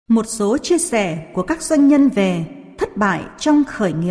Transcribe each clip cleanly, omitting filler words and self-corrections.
Một số chia sẻ của các doanh nhân về thất bại trong khởi nghiệp.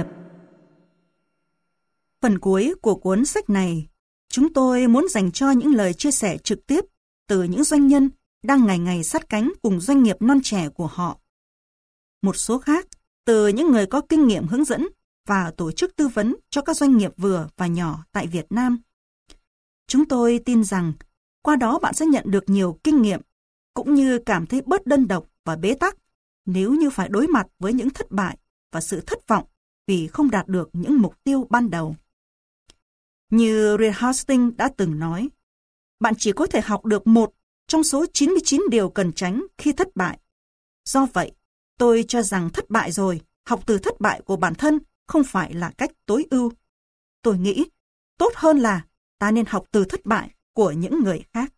Phần cuối của cuốn sách này, chúng tôi muốn dành cho những lời chia sẻ trực tiếp từ những doanh nhân đang ngày ngày sát cánh cùng doanh nghiệp non trẻ của họ. Một số khác từ những người có kinh nghiệm hướng dẫn và tổ chức tư vấn cho các doanh nghiệp vừa và nhỏ tại Việt Nam. Chúng tôi tin rằng qua đó bạn sẽ nhận được nhiều kinh nghiệm cũng như cảm thấy bớt đơn độc và bế tắc nếu như phải đối mặt với những thất bại và sự thất vọng vì không đạt được những mục tiêu ban đầu. Như Reed Hastings đã từng nói, bạn chỉ có thể học được một trong số 99 điều cần tránh khi thất bại. Do vậy, tôi cho rằng thất bại rồi, học từ thất bại của bản thân không phải là cách tối ưu. Tôi nghĩ, tốt hơn là ta nên học từ thất bại của những người khác.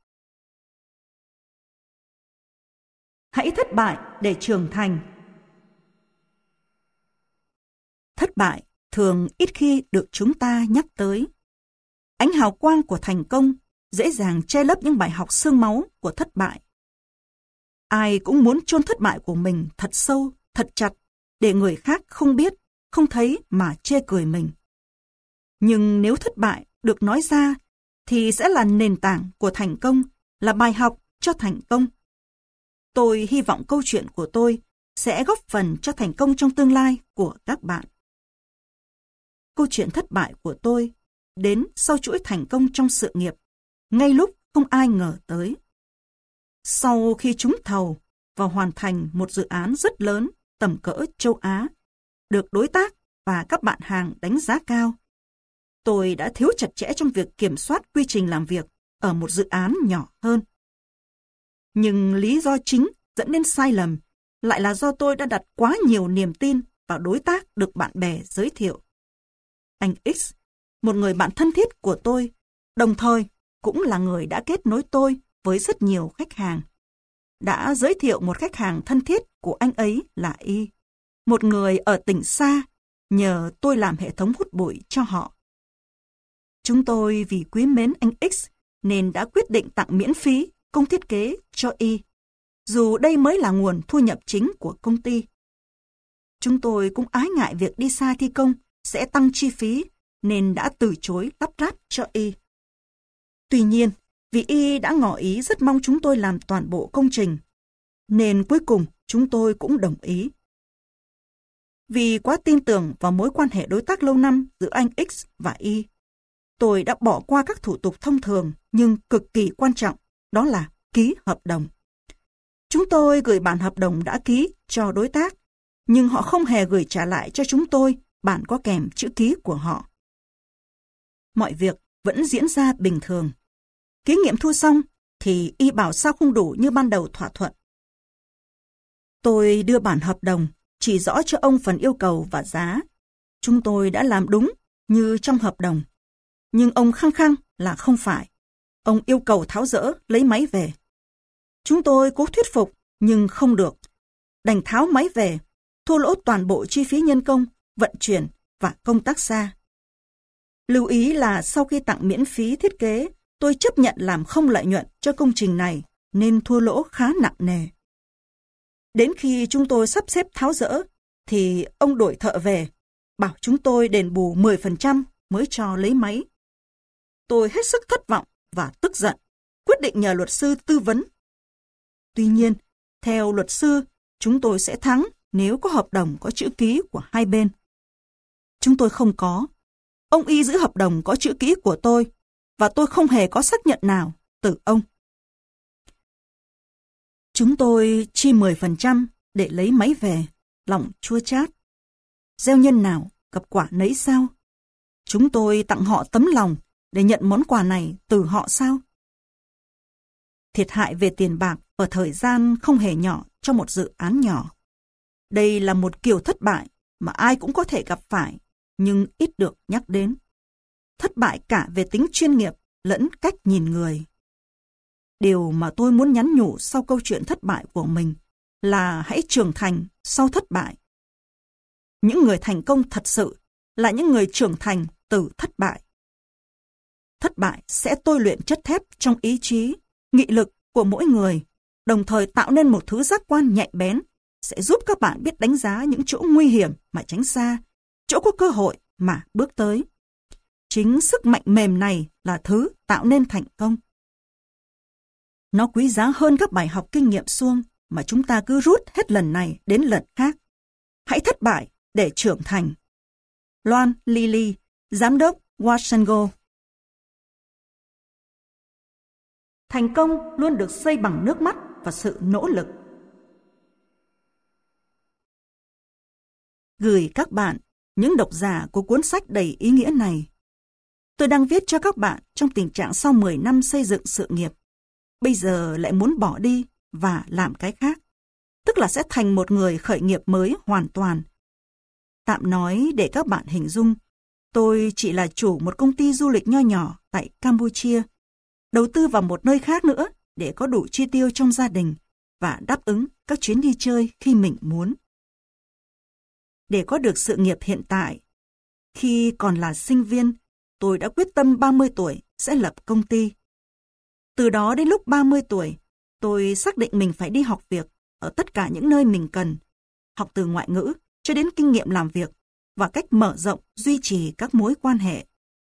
Hãy thất bại để trưởng thành. Thất bại thường ít khi được chúng ta nhắc tới. Ánh hào quang của thành công dễ dàng che lấp những bài học xương máu của thất bại. Ai cũng muốn chôn thất bại của mình thật sâu, thật chặt, để người khác không biết, không thấy mà chê cười mình. Nhưng nếu thất bại được nói ra, thì sẽ là nền tảng của thành công, là bài học cho thành công. Tôi hy vọng câu chuyện của tôi sẽ góp phần cho thành công trong tương lai của các bạn. Câu chuyện thất bại của tôi đến sau chuỗi thành công trong sự nghiệp, ngay lúc không ai ngờ tới. Sau khi trúng thầu và hoàn thành một dự án rất lớn tầm cỡ châu Á, được đối tác và các bạn hàng đánh giá cao, tôi đã thiếu chặt chẽ trong việc kiểm soát quy trình làm việc ở một dự án nhỏ hơn. Nhưng lý do chính dẫn đến sai lầm lại là do tôi đã đặt quá nhiều niềm tin vào đối tác được bạn bè giới thiệu. Anh X, một người bạn thân thiết của tôi, đồng thời cũng là người đã kết nối tôi với rất nhiều khách hàng, đã giới thiệu một khách hàng thân thiết của anh ấy là Y, một người ở tỉnh xa, nhờ tôi làm hệ thống hút bụi cho họ. Chúng tôi vì quý mến anh X nên đã quyết định tặng miễn phí công thiết kế cho Y, dù đây mới là nguồn thu nhập chính của công ty. Chúng tôi cũng ái ngại việc đi xa thi công sẽ tăng chi phí nên đã từ chối lắp ráp cho Y. Tuy nhiên, vì Y đã ngỏ ý rất mong chúng tôi làm toàn bộ công trình, nên cuối cùng chúng tôi cũng đồng ý. Vì quá tin tưởng vào mối quan hệ đối tác lâu năm giữa anh X và Y, tôi đã bỏ qua các thủ tục thông thường nhưng cực kỳ quan trọng, đó là ký hợp đồng. Chúng tôi gửi bản hợp đồng đã ký cho đối tác, nhưng họ không hề gửi trả lại cho chúng tôi bản có kèm chữ ký của họ. Mọi việc vẫn diễn ra bình thường. Ký nghiệm thu xong thì Y bảo sao không đủ như ban đầu thỏa thuận. Tôi đưa bản hợp đồng, chỉ rõ cho ông phần yêu cầu và giá. Chúng tôi đã làm đúng như trong hợp đồng. Nhưng ông khăng khăng là không phải. Ông yêu cầu tháo dỡ, lấy máy về. Chúng tôi cố thuyết phục, nhưng không được. Đành tháo máy về, thua lỗ toàn bộ chi phí nhân công, vận chuyển và công tác xa. Lưu ý là sau khi tặng miễn phí thiết kế, tôi chấp nhận làm không lợi nhuận cho công trình này, nên thua lỗ khá nặng nề. Đến khi chúng tôi sắp xếp tháo dỡ, thì ông đổi thợ về, bảo chúng tôi đền bù 10% mới cho lấy máy. Tôi hết sức thất vọng và tức giận, quyết định nhờ luật sư tư vấn. Tuy nhiên, theo luật sư, chúng tôi sẽ thắng nếu có hợp đồng có chữ ký của hai bên. Chúng tôi không có. Ông Y giữ hợp đồng có chữ ký của tôi, và tôi không hề có xác nhận nào từ ông. Chúng tôi chi 10% để lấy máy về, lòng chua chát. Gieo nhân nào, gặp quả nấy sao? Chúng tôi tặng họ tấm lòng để nhận món quà này từ họ sao? Thiệt hại về tiền bạc và thời gian không hề nhỏ cho một dự án nhỏ. Đây là một kiểu thất bại mà ai cũng có thể gặp phải, nhưng ít được nhắc đến. Thất bại cả về tính chuyên nghiệp lẫn cách nhìn người. Điều mà tôi muốn nhắn nhủ sau câu chuyện thất bại của mình là hãy trưởng thành sau thất bại. Những người thành công thật sự là những người trưởng thành từ thất bại. Thất bại sẽ tôi luyện chất thép trong ý chí, nghị lực của mỗi người, đồng thời tạo nên một thứ giác quan nhạy bén sẽ giúp các bạn biết đánh giá những chỗ nguy hiểm mà tránh xa, chỗ có cơ hội mà bước tới. Chính sức mạnh mềm này là thứ tạo nên thành công. Nó quý giá hơn các bài học kinh nghiệm suông mà chúng ta cứ rút hết lần này đến lần khác. Hãy thất bại để trưởng thành. Loan Lily, Giám đốc Washango. Thành công luôn được xây bằng nước mắt và sự nỗ lực. Gửi các bạn, những độc giả của cuốn sách đầy ý nghĩa này. Tôi đang viết cho các bạn trong tình trạng sau 10 năm xây dựng sự nghiệp. Bây giờ lại muốn bỏ đi và làm cái khác. Tức là sẽ thành một người khởi nghiệp mới hoàn toàn. Tạm nói để các bạn hình dung, tôi chỉ là chủ một công ty du lịch nho nhỏ tại Campuchia, đầu tư vào một nơi khác nữa để có đủ chi tiêu trong gia đình và đáp ứng các chuyến đi chơi khi mình muốn. Để có được sự nghiệp hiện tại, khi còn là sinh viên, tôi đã quyết tâm 30 tuổi sẽ lập công ty. Từ đó đến lúc 30 tuổi, tôi xác định mình phải đi học việc ở tất cả những nơi mình cần, học từ ngoại ngữ cho đến kinh nghiệm làm việc và cách mở rộng, duy trì các mối quan hệ.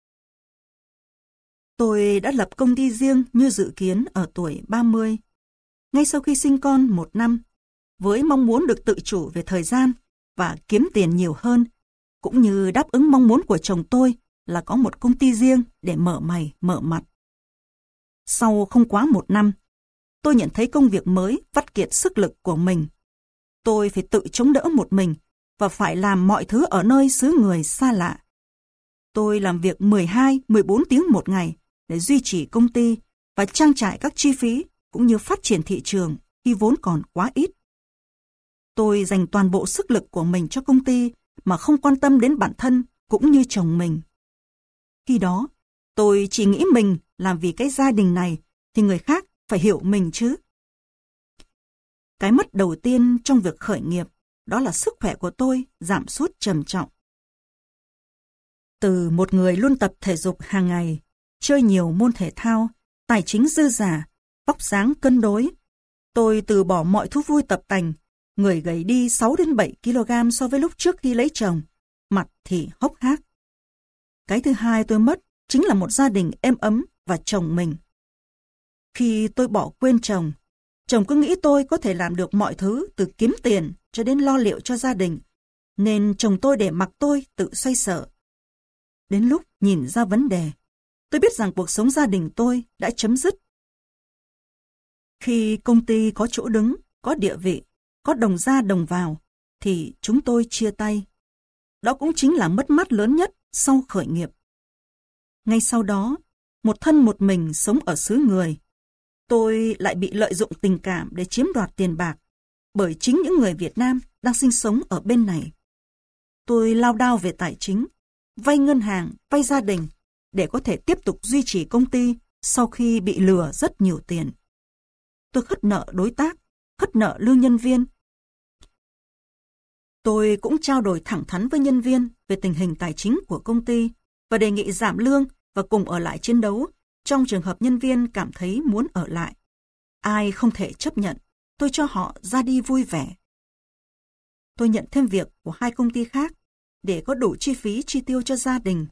Tôi đã lập công ty riêng như dự kiến ở tuổi 30, ngay sau khi sinh con 1 năm, với mong muốn được tự chủ về thời gian và kiếm tiền nhiều hơn, cũng như đáp ứng mong muốn của chồng tôi là có một công ty riêng để mở mày mở mặt. Sau không quá 1 năm, tôi nhận thấy công việc mới vắt kiệt sức lực của mình. Tôi phải tự chống đỡ một mình và phải làm mọi thứ ở nơi xứ người xa lạ. Tôi làm việc 12-14 tiếng một ngày để duy trì công ty và trang trải các chi phí cũng như phát triển thị trường khi vốn còn quá ít. Tôi dành toàn bộ sức lực của mình cho công ty mà không quan tâm đến bản thân cũng như chồng mình. Khi đó, tôi chỉ nghĩ mình làm vì cái gia đình này thì người khác phải hiểu mình chứ. Cái mất đầu tiên trong việc khởi nghiệp đó là sức khỏe của tôi giảm sút trầm trọng. Từ một người luôn tập thể dục hàng ngày, chơi nhiều môn thể thao, tài chính dư dả, vóc dáng cân đối, tôi từ bỏ mọi thú vui tập tành, người gầy đi 6-7 kg so với lúc trước khi lấy chồng, mặt thì hốc hác. Cái thứ hai tôi mất chính là một gia đình êm ấm và chồng mình. Khi tôi bỏ quên chồng, chồng cứ nghĩ tôi có thể làm được mọi thứ từ kiếm tiền cho đến lo liệu cho gia đình, nên chồng tôi để mặc tôi tự xoay sở. Đến lúc nhìn ra vấn đề, tôi biết rằng cuộc sống gia đình tôi đã chấm dứt. Khi công ty có chỗ đứng, có địa vị, có đồng ra đồng vào, thì chúng tôi chia tay. Đó cũng chính là mất mát lớn nhất sau khởi nghiệp. Ngay sau đó, một thân một mình sống ở xứ người, tôi lại bị lợi dụng tình cảm để chiếm đoạt tiền bạc bởi chính những người Việt Nam đang sinh sống ở bên này. Tôi lao đao về tài chính, vay ngân hàng, vay gia đình để có thể tiếp tục duy trì công ty sau khi bị lừa rất nhiều tiền. Tôi khất nợ đối tác, khất nợ lương nhân viên. Tôi cũng trao đổi thẳng thắn với nhân viên về tình hình tài chính của công ty và đề nghị giảm lương và cùng ở lại chiến đấu trong trường hợp nhân viên cảm thấy muốn ở lại. Ai không thể chấp nhận, tôi cho họ ra đi vui vẻ. Tôi nhận thêm việc của 2 công ty khác để có đủ chi phí chi tiêu cho gia đình.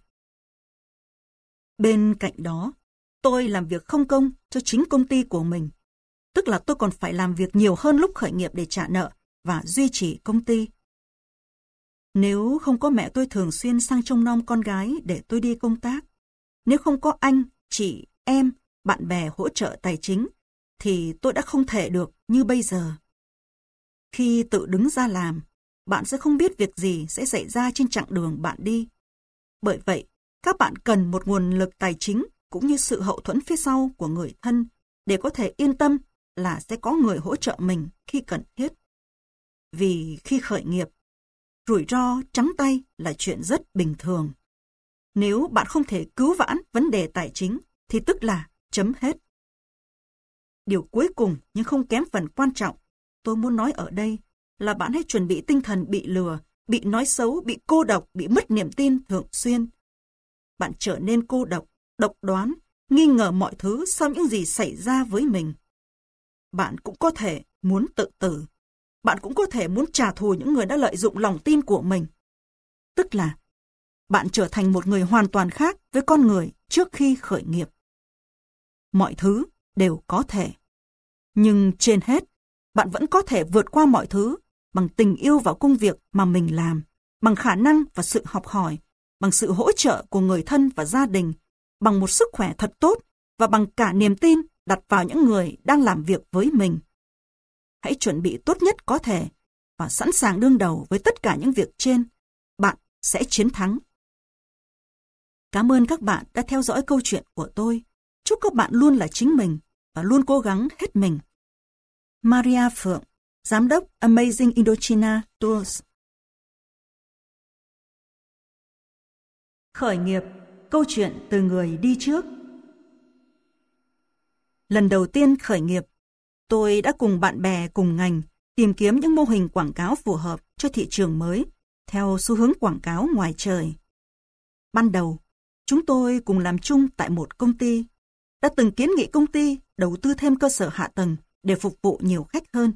Bên cạnh đó, tôi làm việc không công cho chính công ty của mình. Tức là tôi còn phải làm việc nhiều hơn lúc khởi nghiệp để trả nợ và duy trì công ty. Nếu không có mẹ tôi thường xuyên sang trông nom con gái để tôi đi công tác, nếu không có anh, chị, em, bạn bè hỗ trợ tài chính, thì tôi đã không thể được như bây giờ. Khi tự đứng ra làm, bạn sẽ không biết việc gì sẽ xảy ra trên chặng đường bạn đi. Bởi vậy, các bạn cần một nguồn lực tài chính cũng như sự hậu thuẫn phía sau của người thân để có thể yên tâm là sẽ có người hỗ trợ mình khi cần thiết. Vì khi khởi nghiệp, rủi ro trắng tay là chuyện rất bình thường. Nếu bạn không thể cứu vãn vấn đề tài chính thì tức là chấm hết. Điều cuối cùng nhưng không kém phần quan trọng tôi muốn nói ở đây là bạn hãy chuẩn bị tinh thần bị lừa, bị nói xấu, bị cô độc, bị mất niềm tin thường xuyên. Bạn trở nên cô độc, độc đoán, nghi ngờ mọi thứ sau những gì xảy ra với mình. Bạn cũng có thể muốn tự tử. bạn cũng có thể muốn trả thù những người đã lợi dụng lòng tin của mình. Tức là bạn trở thành một người hoàn toàn khác với con người trước khi khởi nghiệp. Mọi thứ đều có thể. Nhưng trên hết, bạn vẫn có thể vượt qua mọi thứ bằng tình yêu vào công việc mà mình làm, bằng khả năng và sự học hỏi, bằng sự hỗ trợ của người thân và gia đình, bằng một sức khỏe thật tốt và bằng cả niềm tin đặt vào những người đang làm việc với mình. Hãy chuẩn bị tốt nhất có thể và sẵn sàng đương đầu với tất cả những việc trên. Bạn sẽ chiến thắng. Cảm ơn các bạn đã theo dõi câu chuyện của tôi. Chúc các bạn luôn là chính mình và luôn cố gắng hết mình. Maria Phượng, Giám đốc Amazing Indochina Tours. Khởi nghiệp, câu chuyện từ người đi trước. Lần đầu tiên khởi nghiệp, tôi đã cùng bạn bè cùng ngành tìm kiếm những mô hình quảng cáo phù hợp cho thị trường mới, theo xu hướng quảng cáo ngoài trời. Ban đầu, chúng tôi cùng làm chung tại một công ty, đã từng kiến nghị công ty đầu tư thêm cơ sở hạ tầng để phục vụ nhiều khách hơn.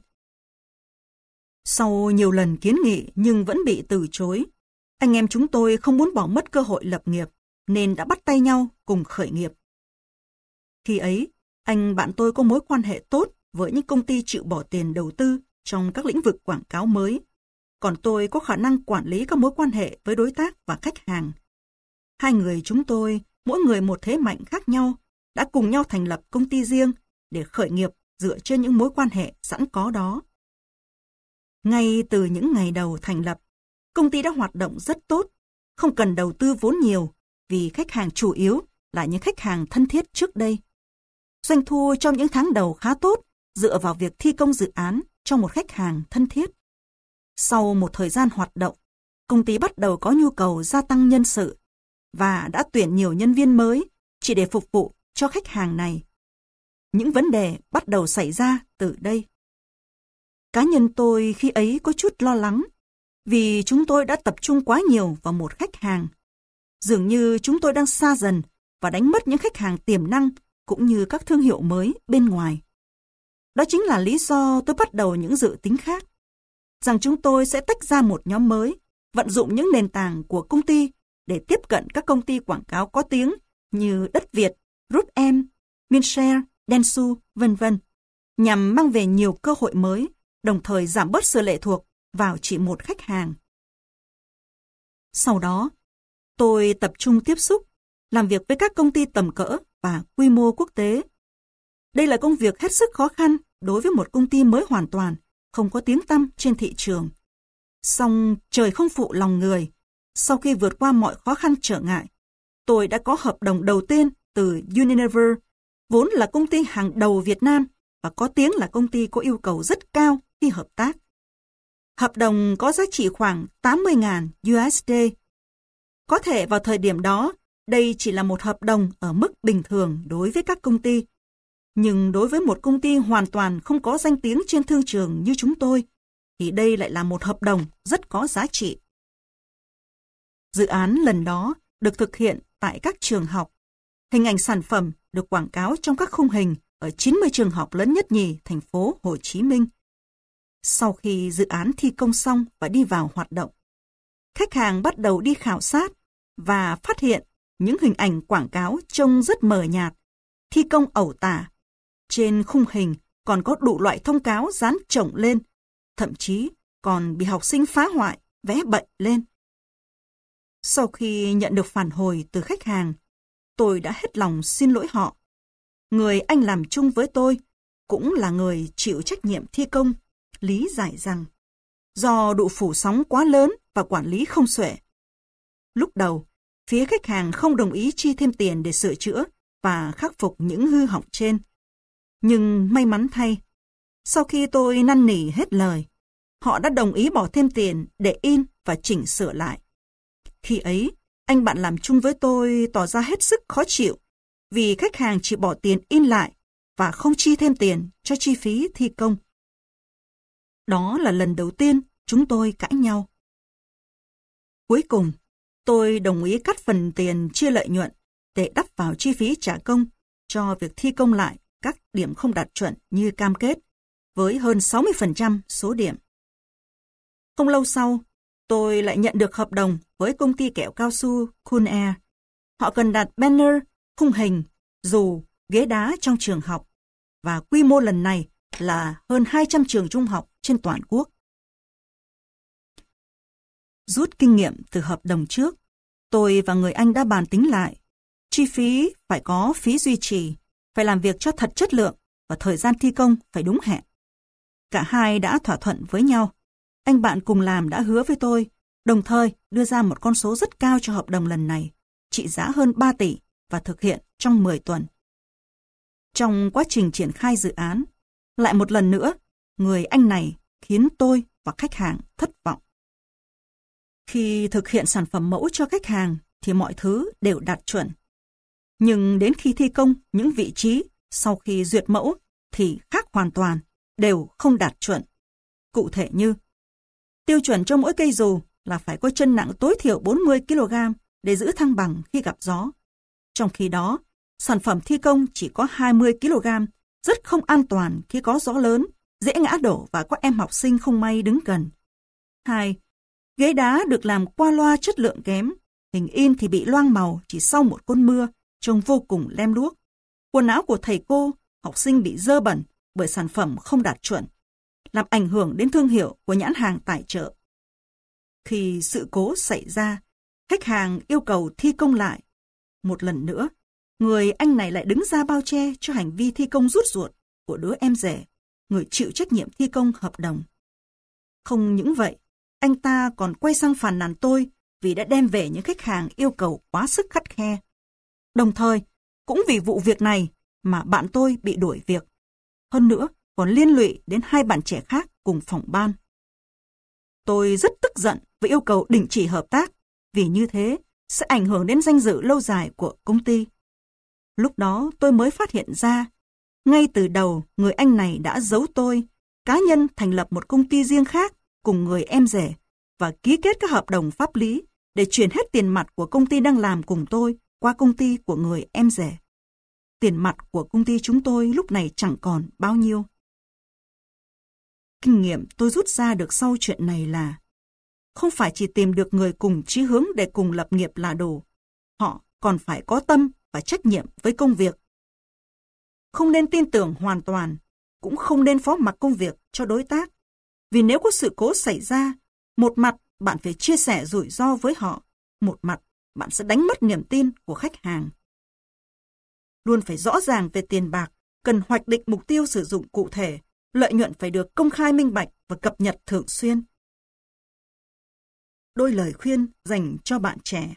Sau nhiều lần kiến nghị nhưng vẫn bị từ chối, anh em chúng tôi không muốn bỏ mất cơ hội lập nghiệp, nên đã bắt tay nhau cùng khởi nghiệp. Khi ấy, anh bạn tôi có mối quan hệ tốt với những công ty chịu bỏ tiền đầu tư trong các lĩnh vực quảng cáo mới, còn tôi có khả năng quản lý các mối quan hệ với đối tác và khách hàng. Hai người chúng tôi, mỗi người một thế mạnh khác nhau, đã cùng nhau thành lập công ty riêng để khởi nghiệp dựa trên những mối quan hệ sẵn có đó. Ngay từ những ngày đầu thành lập, công ty đã hoạt động rất tốt, không cần đầu tư vốn nhiều vì khách hàng chủ yếu là những khách hàng thân thiết trước đây. Doanh thu trong những tháng đầu khá tốt dựa vào việc thi công dự án cho một khách hàng thân thiết. Sau một thời gian hoạt động, công ty bắt đầu có nhu cầu gia tăng nhân sự và đã tuyển nhiều nhân viên mới chỉ để phục vụ cho khách hàng này. Những vấn đề bắt đầu xảy ra từ đây. Cá nhân tôi khi ấy có chút lo lắng vì chúng tôi đã tập trung quá nhiều vào một khách hàng. Dường như chúng tôi đang xa dần và đánh mất những khách hàng tiềm năng cũng như các thương hiệu mới bên ngoài. Đó chính là lý do tôi bắt đầu những dự tính khác, rằng chúng tôi sẽ tách ra một nhóm mới, vận dụng những nền tảng của công ty để tiếp cận các công ty quảng cáo có tiếng như Đất Việt, Root-em, Minshare, Dentsu, v.v. nhằm mang về nhiều cơ hội mới, đồng thời giảm bớt sự lệ thuộc vào chỉ một khách hàng. Sau đó, tôi tập trung tiếp xúc, làm việc với các công ty tầm cỡ và quy mô quốc tế. Đây là công việc hết sức khó khăn đối với một công ty mới hoàn toàn, không có tiếng tăm trên thị trường. Song trời không phụ lòng người, sau khi vượt qua mọi khó khăn trở ngại, tôi đã có hợp đồng đầu tiên từ Unilever, vốn là công ty hàng đầu Việt Nam và có tiếng là công ty có yêu cầu rất cao khi hợp tác. Hợp đồng có giá trị khoảng 80.000 USD. Có thể vào thời điểm đó, đây chỉ là một hợp đồng ở mức bình thường đối với các công ty. Nhưng đối với một công ty hoàn toàn không có danh tiếng trên thương trường như chúng tôi, thì đây lại là một hợp đồng rất có giá trị. Dự án lần đó được thực hiện tại các trường học. Hình ảnh sản phẩm được quảng cáo trong các khung hình ở 90 trường học lớn nhất nhì thành phố Hồ Chí Minh. Sau khi dự án thi công xong và đi vào hoạt động, khách hàng bắt đầu đi khảo sát và phát hiện những hình ảnh quảng cáo trông rất mờ nhạt, thi công ẩu tả. Trên khung hình còn có đủ loại thông cáo dán chồng lên, thậm chí còn bị học sinh phá hoại, vẽ bậy lên. Sau khi nhận được phản hồi từ khách hàng, tôi đã hết lòng xin lỗi họ. Người anh làm chung với tôi cũng là người chịu trách nhiệm thi công, lý giải rằng do độ phủ sóng quá lớn và quản lý không xuể. Lúc đầu, phía khách hàng không đồng ý chi thêm tiền để sửa chữa và khắc phục những hư hỏng trên. Nhưng may mắn thay, sau khi tôi năn nỉ hết lời, họ đã đồng ý bỏ thêm tiền để in và chỉnh sửa lại. Khi ấy, anh bạn làm chung với tôi tỏ ra hết sức khó chịu vì khách hàng chỉ bỏ tiền in lại và không chi thêm tiền cho chi phí thi công. Đó là lần đầu tiên chúng tôi cãi nhau. Cuối cùng, tôi đồng ý cắt phần tiền chia lợi nhuận để đắp vào chi phí trả công cho việc thi công lại các điểm không đạt chuẩn như cam kết, với hơn 60% số điểm. Không lâu sau, tôi lại nhận được hợp đồng với công ty kẹo cao su Cool Air. Họ cần đặt banner, khung hình, dù, ghế đá trong trường học. Và quy mô lần này là hơn 200 trường trung học trên toàn quốc. Rút kinh nghiệm từ hợp đồng trước, tôi và người anh đã bàn tính lại. Chi phí phải có phí duy trì, phải làm việc cho thật chất lượng và thời gian thi công phải đúng hẹn. Cả hai đã thỏa thuận với nhau. Anh bạn cùng làm đã hứa với tôi, đồng thời đưa ra một con số rất cao cho hợp đồng lần này, trị giá hơn 3 tỷ và thực hiện trong 10 tuần. Trong quá trình triển khai dự án, lại một lần nữa, người anh này khiến tôi và khách hàng thất vọng. Khi thực hiện sản phẩm mẫu cho khách hàng thì mọi thứ đều đạt chuẩn. Nhưng đến khi thi công những vị trí sau khi duyệt mẫu thì khác hoàn toàn, đều không đạt chuẩn. Cụ thể như, tiêu chuẩn cho mỗi cây dù là phải có chân nặng tối thiểu 40 kg để giữ thăng bằng khi gặp gió. Trong khi đó, sản phẩm thi công chỉ có 20 kg, rất không an toàn khi có gió lớn, dễ ngã đổ và có em học sinh không may đứng gần. 2. Ghế đá được làm qua loa chất lượng kém, hình in thì bị loang màu chỉ sau một cơn mưa, trông vô cùng lem luốc. Quần áo của thầy cô, học sinh bị dơ bẩn bởi sản phẩm không đạt chuẩn, làm ảnh hưởng đến thương hiệu của nhãn hàng tài trợ. Khi sự cố xảy ra, khách hàng yêu cầu thi công lại. Một lần nữa, người anh này lại đứng ra bao che cho hành vi thi công rút ruột của đứa em rể, người chịu trách nhiệm thi công hợp đồng. Không những vậy, anh ta còn quay sang phàn nàn tôi vì đã đem về những khách hàng yêu cầu quá sức khắt khe. Đồng thời, cũng vì vụ việc này mà bạn tôi bị đuổi việc. Hơn nữa, còn liên lụy đến 2 bạn trẻ khác cùng phòng ban. Tôi rất tức giận và yêu cầu đình chỉ hợp tác, vì như thế sẽ ảnh hưởng đến danh dự lâu dài của công ty. Lúc đó tôi mới phát hiện ra, ngay từ đầu người anh này đã giấu tôi, cá nhân thành lập một công ty riêng khác cùng người em rể và ký kết các hợp đồng pháp lý để chuyển hết tiền mặt của công ty đang làm cùng tôi qua công ty của người em rể. Tiền mặt của công ty chúng tôi lúc này chẳng còn bao nhiêu. Kinh nghiệm tôi rút ra được sau chuyện này là không phải chỉ tìm được người cùng chí hướng để cùng lập nghiệp là đủ. Họ còn phải có tâm và trách nhiệm với công việc. Không nên tin tưởng hoàn toàn, cũng không nên phó mặc công việc cho đối tác. Vì nếu có sự cố xảy ra, một mặt bạn phải chia sẻ rủi ro với họ, một mặt bạn sẽ đánh mất niềm tin của khách hàng. Luôn phải rõ ràng về tiền bạc, cần hoạch định mục tiêu sử dụng cụ thể, lợi nhuận phải được công khai minh bạch và cập nhật thường xuyên. Đôi lời khuyên dành cho bạn trẻ.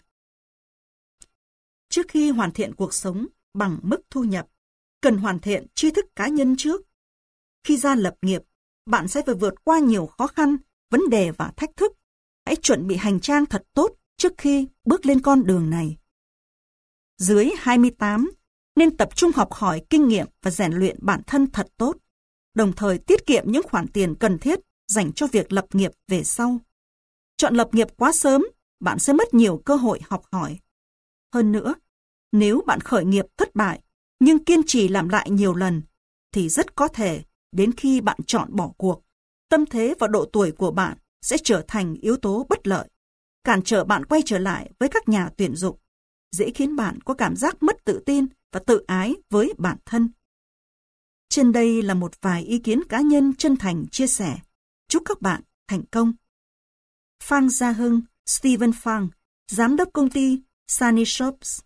Trước khi hoàn thiện cuộc sống bằng mức thu nhập, cần hoàn thiện tri thức cá nhân trước. Khi ra lập nghiệp, bạn sẽ phải vượt qua nhiều khó khăn, vấn đề và thách thức. Hãy chuẩn bị hành trang thật tốt trước khi bước lên con đường này. Dưới 28, nên tập trung học hỏi kinh nghiệm và rèn luyện bản thân thật tốt, đồng thời tiết kiệm những khoản tiền cần thiết dành cho việc lập nghiệp về sau. Chọn lập nghiệp quá sớm, bạn sẽ mất nhiều cơ hội học hỏi. Hơn nữa, nếu bạn khởi nghiệp thất bại, nhưng kiên trì làm lại nhiều lần, thì rất có thể đến khi bạn chọn bỏ cuộc, tâm thế và độ tuổi của bạn sẽ trở thành yếu tố bất lợi, cản trở bạn quay trở lại với các nhà tuyển dụng, dễ khiến bạn có cảm giác mất tự tin và tự ái với bản thân. Trên đây là một vài ý kiến cá nhân chân thành chia sẻ. Chúc các bạn thành công. Phan Gia Hưng, Stephen Phan, Giám đốc công ty Sunny Shops.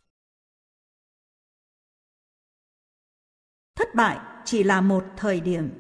Thất bại chỉ là một thời điểm.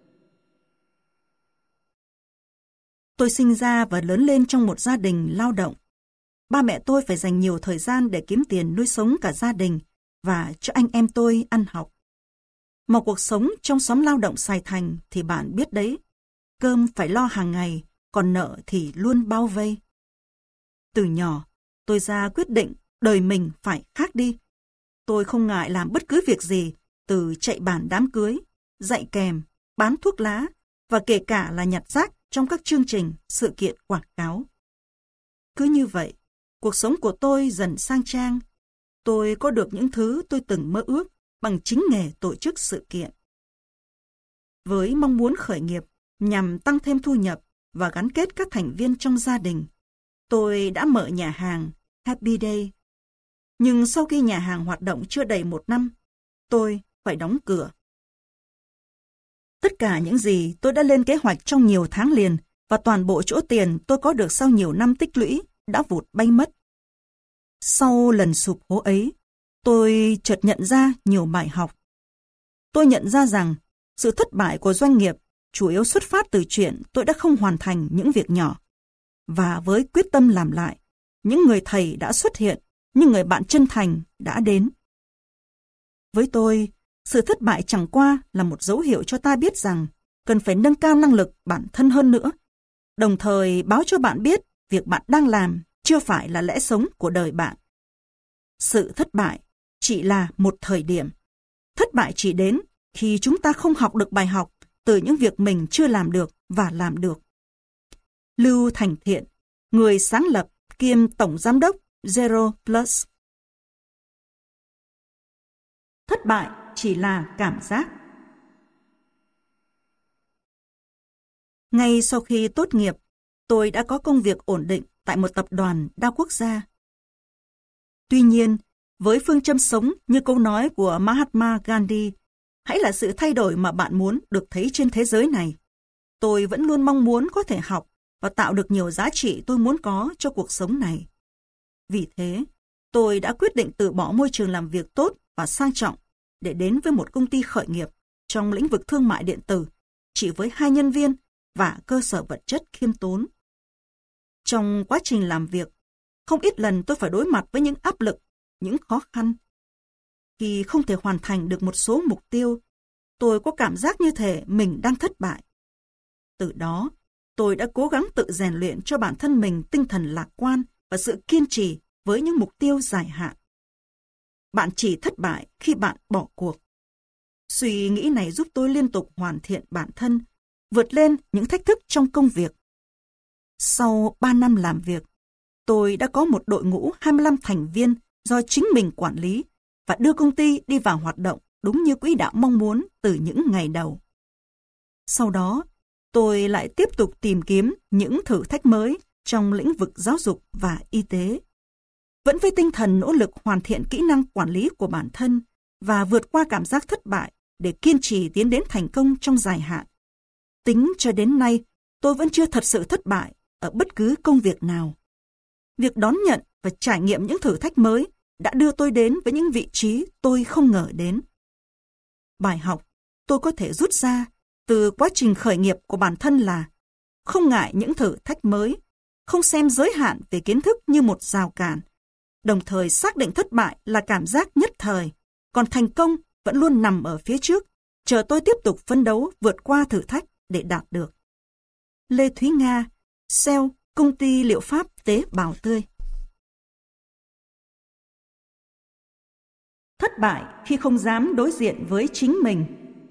Tôi sinh ra và lớn lên trong một gia đình lao động. Ba mẹ tôi phải dành nhiều thời gian để kiếm tiền nuôi sống cả gia đình và cho anh em tôi ăn học. Mà cuộc sống trong xóm lao động Sài Thành thì bạn biết đấy, cơm phải lo hàng ngày, còn nợ thì luôn bao vây. Từ nhỏ, tôi ra quyết định đời mình phải khác đi. Tôi không ngại làm bất cứ việc gì, từ chạy bàn đám cưới, dạy kèm, bán thuốc lá và kể cả là nhặt rác trong các chương trình, sự kiện quảng cáo. Cứ như vậy, cuộc sống của tôi dần sang trang. Tôi có được những thứ tôi từng mơ ước bằng chính nghề tổ chức sự kiện. Với mong muốn khởi nghiệp nhằm tăng thêm thu nhập, và gắn kết các thành viên trong gia đình. Tôi đã mở nhà hàng Happy Day. Nhưng sau khi nhà hàng hoạt động chưa đầy 1 năm, tôi phải đóng cửa. Tất cả những gì tôi đã lên kế hoạch trong nhiều tháng liền và toàn bộ chỗ tiền tôi có được sau nhiều năm tích lũy đã vụt bay mất. Sau lần sụp hố ấy, tôi chợt nhận ra nhiều bài học. Tôi nhận ra rằng sự thất bại của doanh nghiệp chủ yếu xuất phát từ chuyện tôi đã không hoàn thành những việc nhỏ. Và với quyết tâm làm lại, những người thầy đã xuất hiện, những người bạn chân thành đã đến. Với tôi, sự thất bại chẳng qua là một dấu hiệu cho ta biết rằng cần phải nâng cao năng lực bản thân hơn nữa, đồng thời báo cho bạn biết việc bạn đang làm chưa phải là lẽ sống của đời bạn. Sự thất bại chỉ là một thời điểm. Thất bại chỉ đến khi chúng ta không học được bài học từ những việc mình chưa làm được và làm được. Lưu Thành Thiện, người sáng lập kiêm tổng giám đốc Zero Plus. Thất bại chỉ là cảm giác. Ngay sau khi tốt nghiệp, tôi đã có công việc ổn định tại một tập đoàn đa quốc gia. Tuy nhiên, với phương châm sống như câu nói của Mahatma Gandhi, hãy là sự thay đổi mà bạn muốn được thấy trên thế giới này, tôi vẫn luôn mong muốn có thể học và tạo được nhiều giá trị tôi muốn có cho cuộc sống này. Vì thế, tôi đã quyết định từ bỏ môi trường làm việc tốt và sang trọng để đến với một công ty khởi nghiệp trong lĩnh vực thương mại điện tử, chỉ với 2 nhân viên và cơ sở vật chất khiêm tốn. Trong quá trình làm việc, không ít lần tôi phải đối mặt với những áp lực, những khó khăn. Khi không thể hoàn thành được một số mục tiêu, tôi có cảm giác như thể mình đang thất bại. Từ đó, tôi đã cố gắng tự rèn luyện cho bản thân mình tinh thần lạc quan và sự kiên trì với những mục tiêu dài hạn. Bạn chỉ thất bại khi bạn bỏ cuộc. Suy nghĩ này giúp tôi liên tục hoàn thiện bản thân, vượt lên những thách thức trong công việc. Sau 3 năm làm việc, tôi đã có một đội ngũ 25 thành viên do chính mình quản lý và đưa công ty đi vào hoạt động đúng như quỹ đạo mong muốn từ những ngày đầu. Sau đó, tôi lại tiếp tục tìm kiếm những thử thách mới trong lĩnh vực giáo dục và y tế. Vẫn với tinh thần nỗ lực hoàn thiện kỹ năng quản lý của bản thân và vượt qua cảm giác thất bại để kiên trì tiến đến thành công trong dài hạn. Tính cho đến nay, tôi vẫn chưa thật sự thất bại ở bất cứ công việc nào. Việc đón nhận và trải nghiệm những thử thách mới đã đưa tôi đến với những vị trí tôi không ngờ đến. Bài học tôi có thể rút ra từ quá trình khởi nghiệp của bản thân là không ngại những thử thách mới, không xem giới hạn về kiến thức như một rào cản, đồng thời xác định thất bại là cảm giác nhất thời, còn thành công vẫn luôn nằm ở phía trước, chờ tôi tiếp tục phấn đấu vượt qua thử thách để đạt được. Lê Thúy Nga, sale, công ty liệu pháp tế bào tươi. Thất bại khi không dám đối diện với chính mình.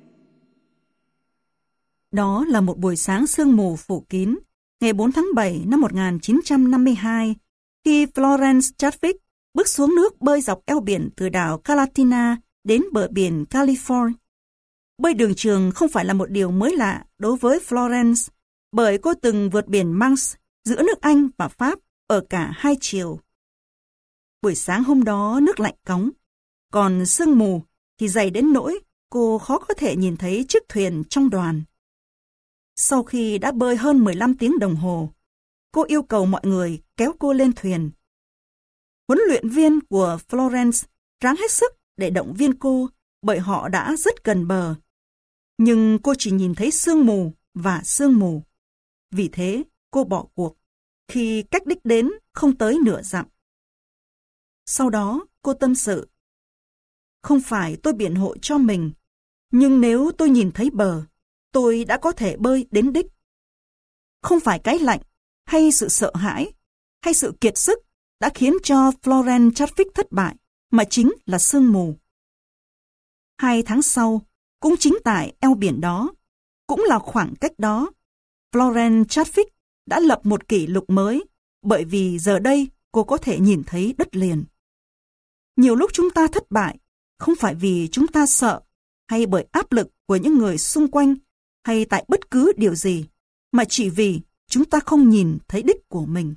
Đó là một buổi sáng sương mù phủ kín, ngày 4 tháng 7 năm 1952, khi Florence Chadwick bước xuống nước bơi dọc eo biển từ đảo Calatina đến bờ biển California. Bơi đường trường không phải là một điều mới lạ đối với Florence, bởi cô từng vượt biển Manche giữa nước Anh và Pháp ở cả hai chiều. Buổi sáng hôm đó nước lạnh cóng, còn sương mù thì dày đến nỗi cô khó có thể nhìn thấy chiếc thuyền trong đoàn. Sau khi đã bơi hơn 15 tiếng đồng hồ, cô yêu cầu mọi người kéo cô lên thuyền. Huấn luyện viên của Florence ráng hết sức để động viên cô bởi họ đã rất gần bờ. Nhưng cô chỉ nhìn thấy sương mù và sương mù. Vì thế, cô bỏ cuộc khi cách đích đến không tới nửa dặm. Sau đó, cô tâm sự. Không phải tôi biện hộ cho mình, nhưng nếu tôi nhìn thấy bờ, tôi đã có thể bơi đến đích. Không phải cái lạnh, hay sự sợ hãi, hay sự kiệt sức đã khiến cho Florence Chadwick thất bại, mà chính là sương mù. 2 tháng sau, cũng chính tại eo biển đó, cũng là khoảng cách đó, Florence Chadwick đã lập một kỷ lục mới, bởi vì giờ đây cô có thể nhìn thấy đất liền. Nhiều lúc chúng ta thất bại, không phải vì chúng ta sợ, hay bởi áp lực của những người xung quanh, hay tại bất cứ điều gì, mà chỉ vì chúng ta không nhìn thấy đích của mình.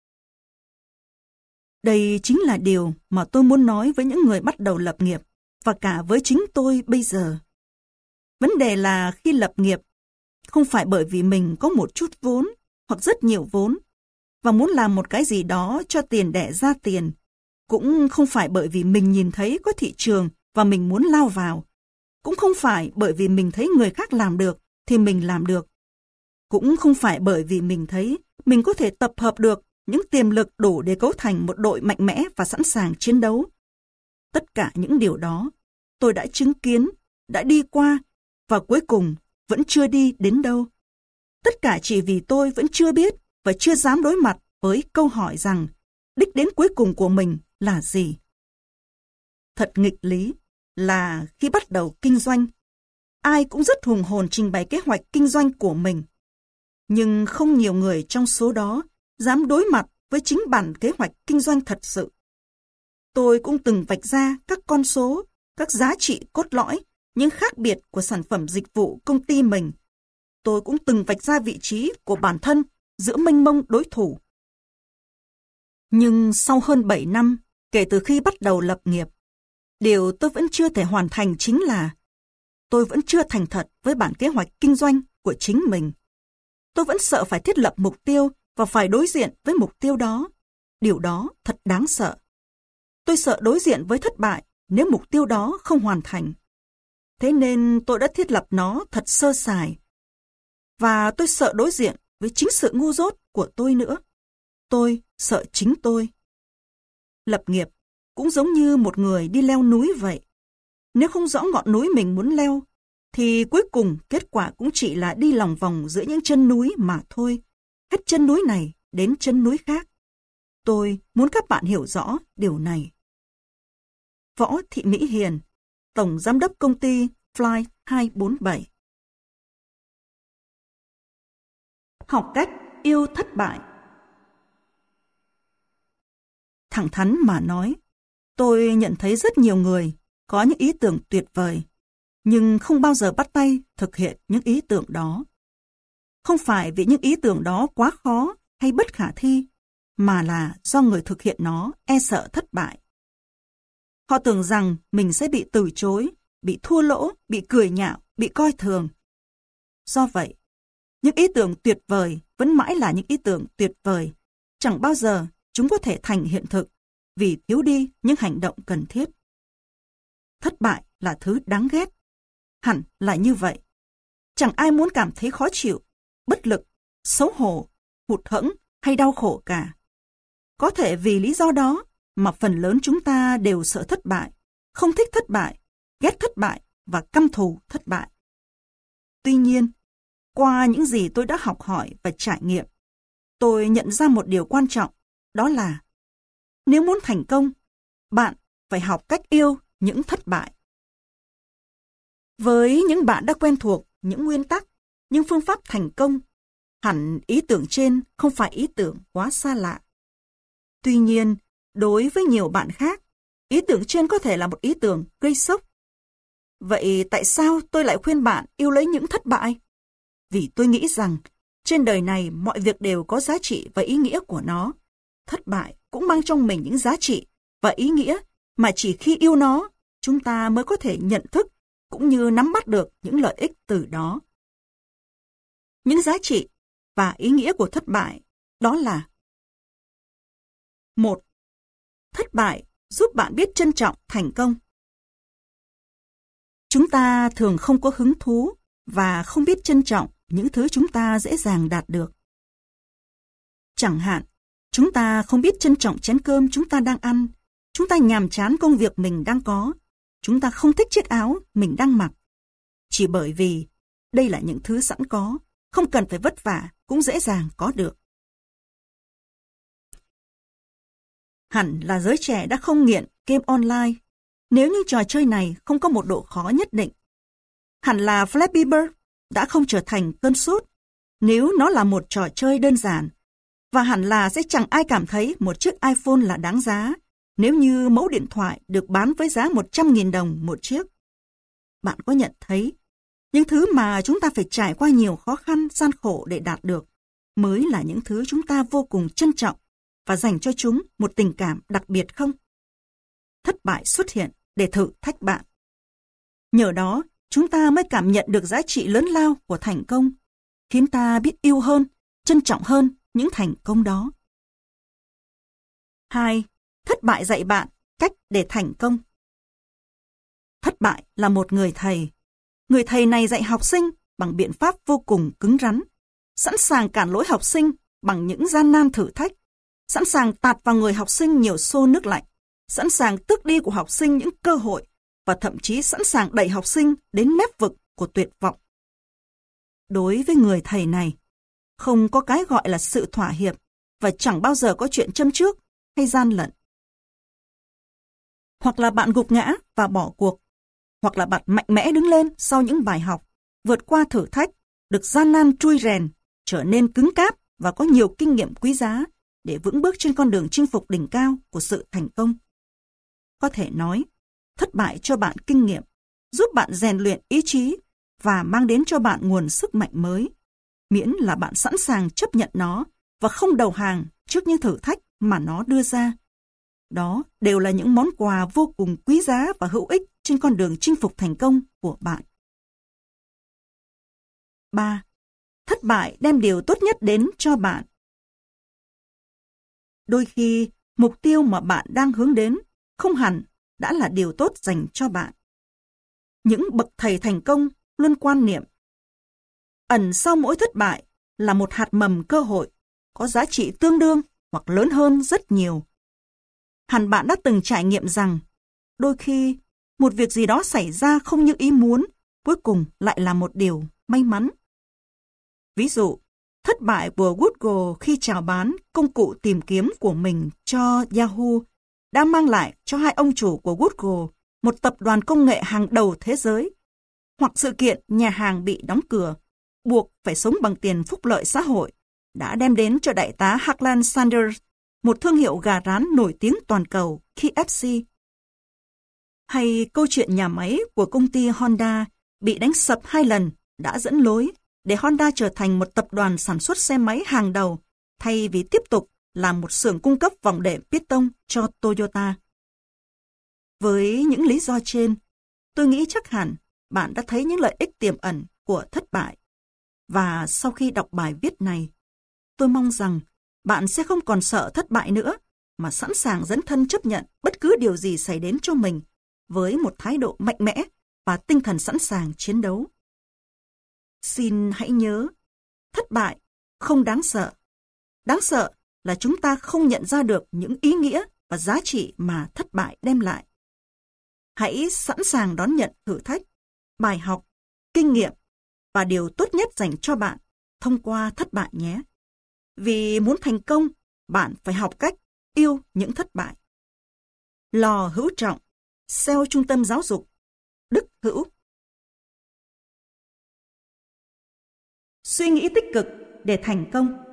Đây chính là điều mà tôi muốn nói với những người bắt đầu lập nghiệp và cả với chính tôi bây giờ. Vấn đề là khi lập nghiệp, không phải bởi vì mình có một chút vốn hoặc rất nhiều vốn và muốn làm một cái gì đó cho tiền đẻ ra tiền, cũng không phải bởi vì mình nhìn thấy có thị trường và mình muốn lao vào, cũng không phải bởi vì mình thấy người khác làm được thì mình làm được, cũng không phải bởi vì mình thấy mình có thể tập hợp được những tiềm lực đủ để cấu thành một đội mạnh mẽ và sẵn sàng chiến đấu. Tất cả những điều đó tôi đã chứng kiến, đã đi qua và cuối cùng vẫn chưa đi đến đâu. Tất cả chỉ vì tôi vẫn chưa biết và chưa dám đối mặt với câu hỏi rằng đích đến cuối cùng của mình là gì. Thật nghịch lý là khi bắt đầu kinh doanh, ai cũng rất hùng hồn trình bày kế hoạch kinh doanh của mình. Nhưng không nhiều người trong số đó dám đối mặt với chính bản kế hoạch kinh doanh thật sự. Tôi cũng từng vạch ra các con số, các giá trị cốt lõi, những khác biệt của sản phẩm dịch vụ công ty mình. Tôi cũng từng vạch ra vị trí của bản thân giữa mênh mông đối thủ. Nhưng sau hơn 7 năm kể từ khi bắt đầu lập nghiệp, điều tôi vẫn chưa thể hoàn thành chính là tôi vẫn chưa thành thật với bản kế hoạch kinh doanh của chính mình. Tôi vẫn sợ phải thiết lập mục tiêu và phải đối diện với mục tiêu đó. Điều đó thật đáng sợ. Tôi sợ đối diện với thất bại nếu mục tiêu đó không hoàn thành. Thế nên tôi đã thiết lập nó thật sơ sài. Và tôi sợ đối diện với chính sự ngu dốt của tôi nữa. Tôi sợ chính tôi. Lập nghiệp cũng giống như một người đi leo núi vậy. Nếu không rõ ngọn núi mình muốn leo, thì cuối cùng kết quả cũng chỉ là đi lòng vòng giữa những chân núi mà thôi. Hết chân núi này đến chân núi khác. Tôi muốn các bạn hiểu rõ điều này. Võ Thị Mỹ Hiền, Tổng Giám đốc Công ty Fly 247. Học cách yêu thất bại. Thẳng thắn mà nói, tôi nhận thấy rất nhiều người có những ý tưởng tuyệt vời, nhưng không bao giờ bắt tay thực hiện những ý tưởng đó. Không phải vì những ý tưởng đó quá khó hay bất khả thi, mà là do người thực hiện nó e sợ thất bại. Họ tưởng rằng mình sẽ bị từ chối, bị thua lỗ, bị cười nhạo, bị coi thường. Do vậy, những ý tưởng tuyệt vời vẫn mãi là những ý tưởng tuyệt vời. Chẳng bao giờ chúng có thể thành hiện thực vì thiếu đi những hành động cần thiết. Thất bại là thứ đáng ghét. Hẳn là như vậy. Chẳng ai muốn cảm thấy khó chịu, bất lực, xấu hổ, hụt hẫng hay đau khổ cả. Có thể vì lý do đó mà phần lớn chúng ta đều sợ thất bại, không thích thất bại, ghét thất bại và căm thù thất bại. Tuy nhiên, qua những gì tôi đã học hỏi và trải nghiệm, tôi nhận ra một điều quan trọng, đó là nếu muốn thành công, bạn phải học cách yêu những thất bại. Với những bạn đã quen thuộc những nguyên tắc, những phương pháp thành công, hẳn ý tưởng trên không phải ý tưởng quá xa lạ. Tuy nhiên, đối với nhiều bạn khác, ý tưởng trên có thể là một ý tưởng gây sốc. Vậy tại sao tôi lại khuyên bạn yêu lấy những thất bại? Vì tôi nghĩ rằng trên đời này mọi việc đều có giá trị và ý nghĩa của nó. Thất bại cũng mang trong mình những giá trị và ý nghĩa mà chỉ khi yêu nó, chúng ta mới có thể nhận thức cũng như nắm bắt được những lợi ích từ đó. Những giá trị và ý nghĩa của thất bại đó là: 1. Thất bại giúp bạn biết trân trọng thành công. Chúng ta thường không có hứng thú và không biết trân trọng những thứ chúng ta dễ dàng đạt được. Chẳng hạn, chúng ta không biết trân trọng chén cơm chúng ta đang ăn, chúng ta nhàm chán công việc mình đang có, chúng ta không thích chiếc áo mình đang mặc. Chỉ bởi vì đây là những thứ sẵn có, không cần phải vất vả, cũng dễ dàng có được. Hẳn là giới trẻ đã không nghiện game online nếu những trò chơi này không có một độ khó nhất định. Hẳn là Flappy Bird đã không trở thành cơn sốt nếu nó là một trò chơi đơn giản. Và hẳn là sẽ chẳng ai cảm thấy một chiếc iPhone là đáng giá nếu như mẫu điện thoại được bán với giá 100.000 đồng một chiếc. Bạn có nhận thấy những thứ mà chúng ta phải trải qua nhiều khó khăn, gian khổ để đạt được mới là những thứ chúng ta vô cùng trân trọng và dành cho chúng một tình cảm đặc biệt không? Thất bại xuất hiện để thử thách bạn. Nhờ đó, chúng ta mới cảm nhận được giá trị lớn lao của thành công, khiến ta biết yêu hơn, trân trọng hơn những thành công đó. 2. Thất bại dạy bạn cách để thành công. Thất bại là một người thầy. Người thầy này dạy học sinh bằng biện pháp vô cùng cứng rắn, sẵn sàng cản lỗi học sinh bằng những gian nan thử thách, sẵn sàng tạt vào người học sinh nhiều xô nước lạnh, sẵn sàng tước đi của học sinh những cơ hội và thậm chí sẵn sàng đẩy học sinh đến mép vực của tuyệt vọng. Đối với người thầy này, không có cái gọi là sự thỏa hiệp và chẳng bao giờ có chuyện châm chước hay gian lận. Hoặc là bạn gục ngã và bỏ cuộc, hoặc là bạn mạnh mẽ đứng lên sau những bài học, vượt qua thử thách, được gian nan trui rèn, trở nên cứng cáp và có nhiều kinh nghiệm quý giá để vững bước trên con đường chinh phục đỉnh cao của sự thành công. Có thể nói, thất bại cho bạn kinh nghiệm, giúp bạn rèn luyện ý chí và mang đến cho bạn nguồn sức mạnh mới, miễn là bạn sẵn sàng chấp nhận nó và không đầu hàng trước những thử thách mà nó đưa ra. Đó đều là những món quà vô cùng quý giá và hữu ích trên con đường chinh phục thành công của bạn. 3. Thất bại đem điều tốt nhất đến cho bạn. Đôi khi, mục tiêu mà bạn đang hướng đến không hẳn đã là điều tốt dành cho bạn. Những bậc thầy thành công luôn quan niệm ẩn sau mỗi thất bại là một hạt mầm cơ hội có giá trị tương đương hoặc lớn hơn rất nhiều. Hẳn bạn đã từng trải nghiệm rằng đôi khi một việc gì đó xảy ra không như ý muốn, cuối cùng lại là một điều may mắn. Ví dụ, thất bại của Google khi chào bán công cụ tìm kiếm của mình cho Yahoo đã mang lại cho hai ông chủ của Google một tập đoàn công nghệ hàng đầu thế giới, hoặc sự kiện nhà hàng bị đóng cửa, buộc phải sống bằng tiền phúc lợi xã hội, đã đem đến cho đại tá Harlan Sanders một thương hiệu gà rán nổi tiếng toàn cầu KFC. Hay câu chuyện nhà máy của công ty Honda bị đánh sập 2 lần đã dẫn lối để Honda trở thành một tập đoàn sản xuất xe máy hàng đầu thay vì tiếp tục là một xưởng cung cấp vòng đệm piston cho Toyota. Với những lý do trên, tôi nghĩ chắc hẳn bạn đã thấy những lợi ích tiềm ẩn của thất bại. Và sau khi đọc bài viết này, tôi mong rằng bạn sẽ không còn sợ thất bại nữa, mà sẵn sàng dấn thân chấp nhận bất cứ điều gì xảy đến cho mình với một thái độ mạnh mẽ và tinh thần sẵn sàng chiến đấu. Xin hãy nhớ, thất bại không đáng sợ. Đáng sợ là chúng ta không nhận ra được những ý nghĩa và giá trị mà thất bại đem lại. Hãy sẵn sàng đón nhận thử thách, bài học, kinh nghiệm và điều tốt nhất dành cho bạn thông qua thất bại nhé. Vì muốn thành công, bạn phải học cách yêu những thất bại. Lò Hữu Trọng, SEO Trung tâm Giáo dục, Đức Hữu. Suy nghĩ tích cực để thành công.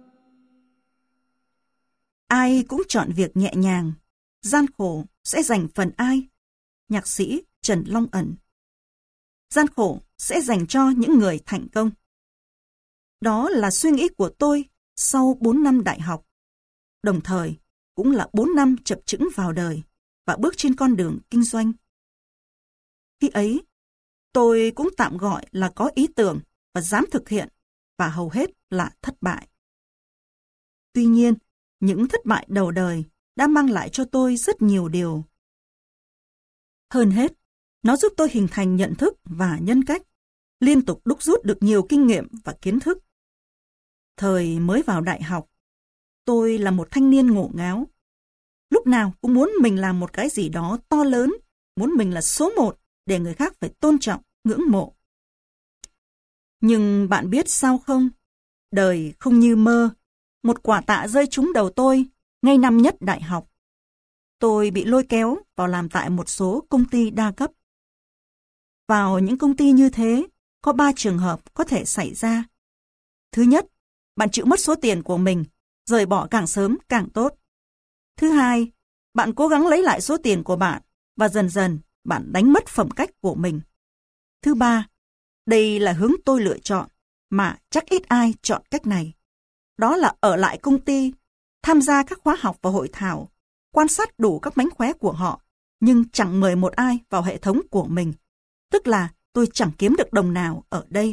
Ai cũng chọn việc nhẹ nhàng, gian khổ sẽ dành phần ai? Nhạc sĩ Trần Long Ẩn. Gian khổ sẽ dành cho những người thành công. Đó là suy nghĩ của tôi sau 4 năm đại học, đồng thời cũng là 4 năm chập chững vào đời và bước trên con đường kinh doanh. Khi ấy, tôi cũng tạm gọi là có ý tưởng và dám thực hiện, và hầu hết là thất bại. Tuy nhiên, những thất bại đầu đời đã mang lại cho tôi rất nhiều điều. Hơn hết, nó giúp tôi hình thành nhận thức và nhân cách, liên tục đúc rút được nhiều kinh nghiệm và kiến thức. Thời mới vào đại học, tôi là một thanh niên ngổ ngáo. Lúc nào cũng muốn mình làm một cái gì đó to lớn, muốn mình là số 1 để người khác phải tôn trọng, ngưỡng mộ. Nhưng bạn biết sao không? Đời không như mơ. Một quả tạ rơi trúng đầu tôi ngay năm nhất đại học. Tôi bị lôi kéo vào làm tại một số công ty đa cấp. Vào những công ty như thế, có 3 trường hợp có thể xảy ra. Thứ nhất, bạn chịu mất số tiền của mình, rời bỏ càng sớm càng tốt. Thứ hai, bạn cố gắng lấy lại số tiền của bạn và dần dần bạn đánh mất phẩm cách của mình. Thứ ba, đây là hướng tôi lựa chọn, mà chắc ít ai chọn cách này. đó là ở lại công ty, tham gia các khóa học và hội thảo, quan sát đủ các mánh khóe của họ, nhưng chẳng mời một ai vào hệ thống của mình. Tức là tôi chẳng kiếm được đồng nào ở đây.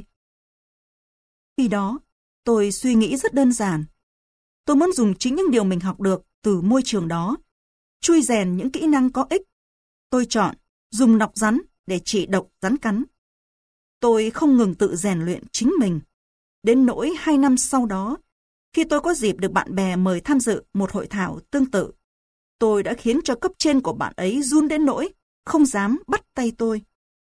Khi đó, tôi suy nghĩ rất đơn giản. Tôi muốn dùng chính những điều mình học được từ môi trường đó, chui rèn những kỹ năng có ích. Tôi chọn dùng nọc rắn để trị độc rắn cắn. Tôi không ngừng tự rèn luyện chính mình. Đến nỗi 2 năm sau đó, khi tôi có dịp được bạn bè mời tham dự một hội thảo tương tự, tôi đã khiến cho cấp trên của bạn ấy run đến nỗi không dám bắt tay tôi.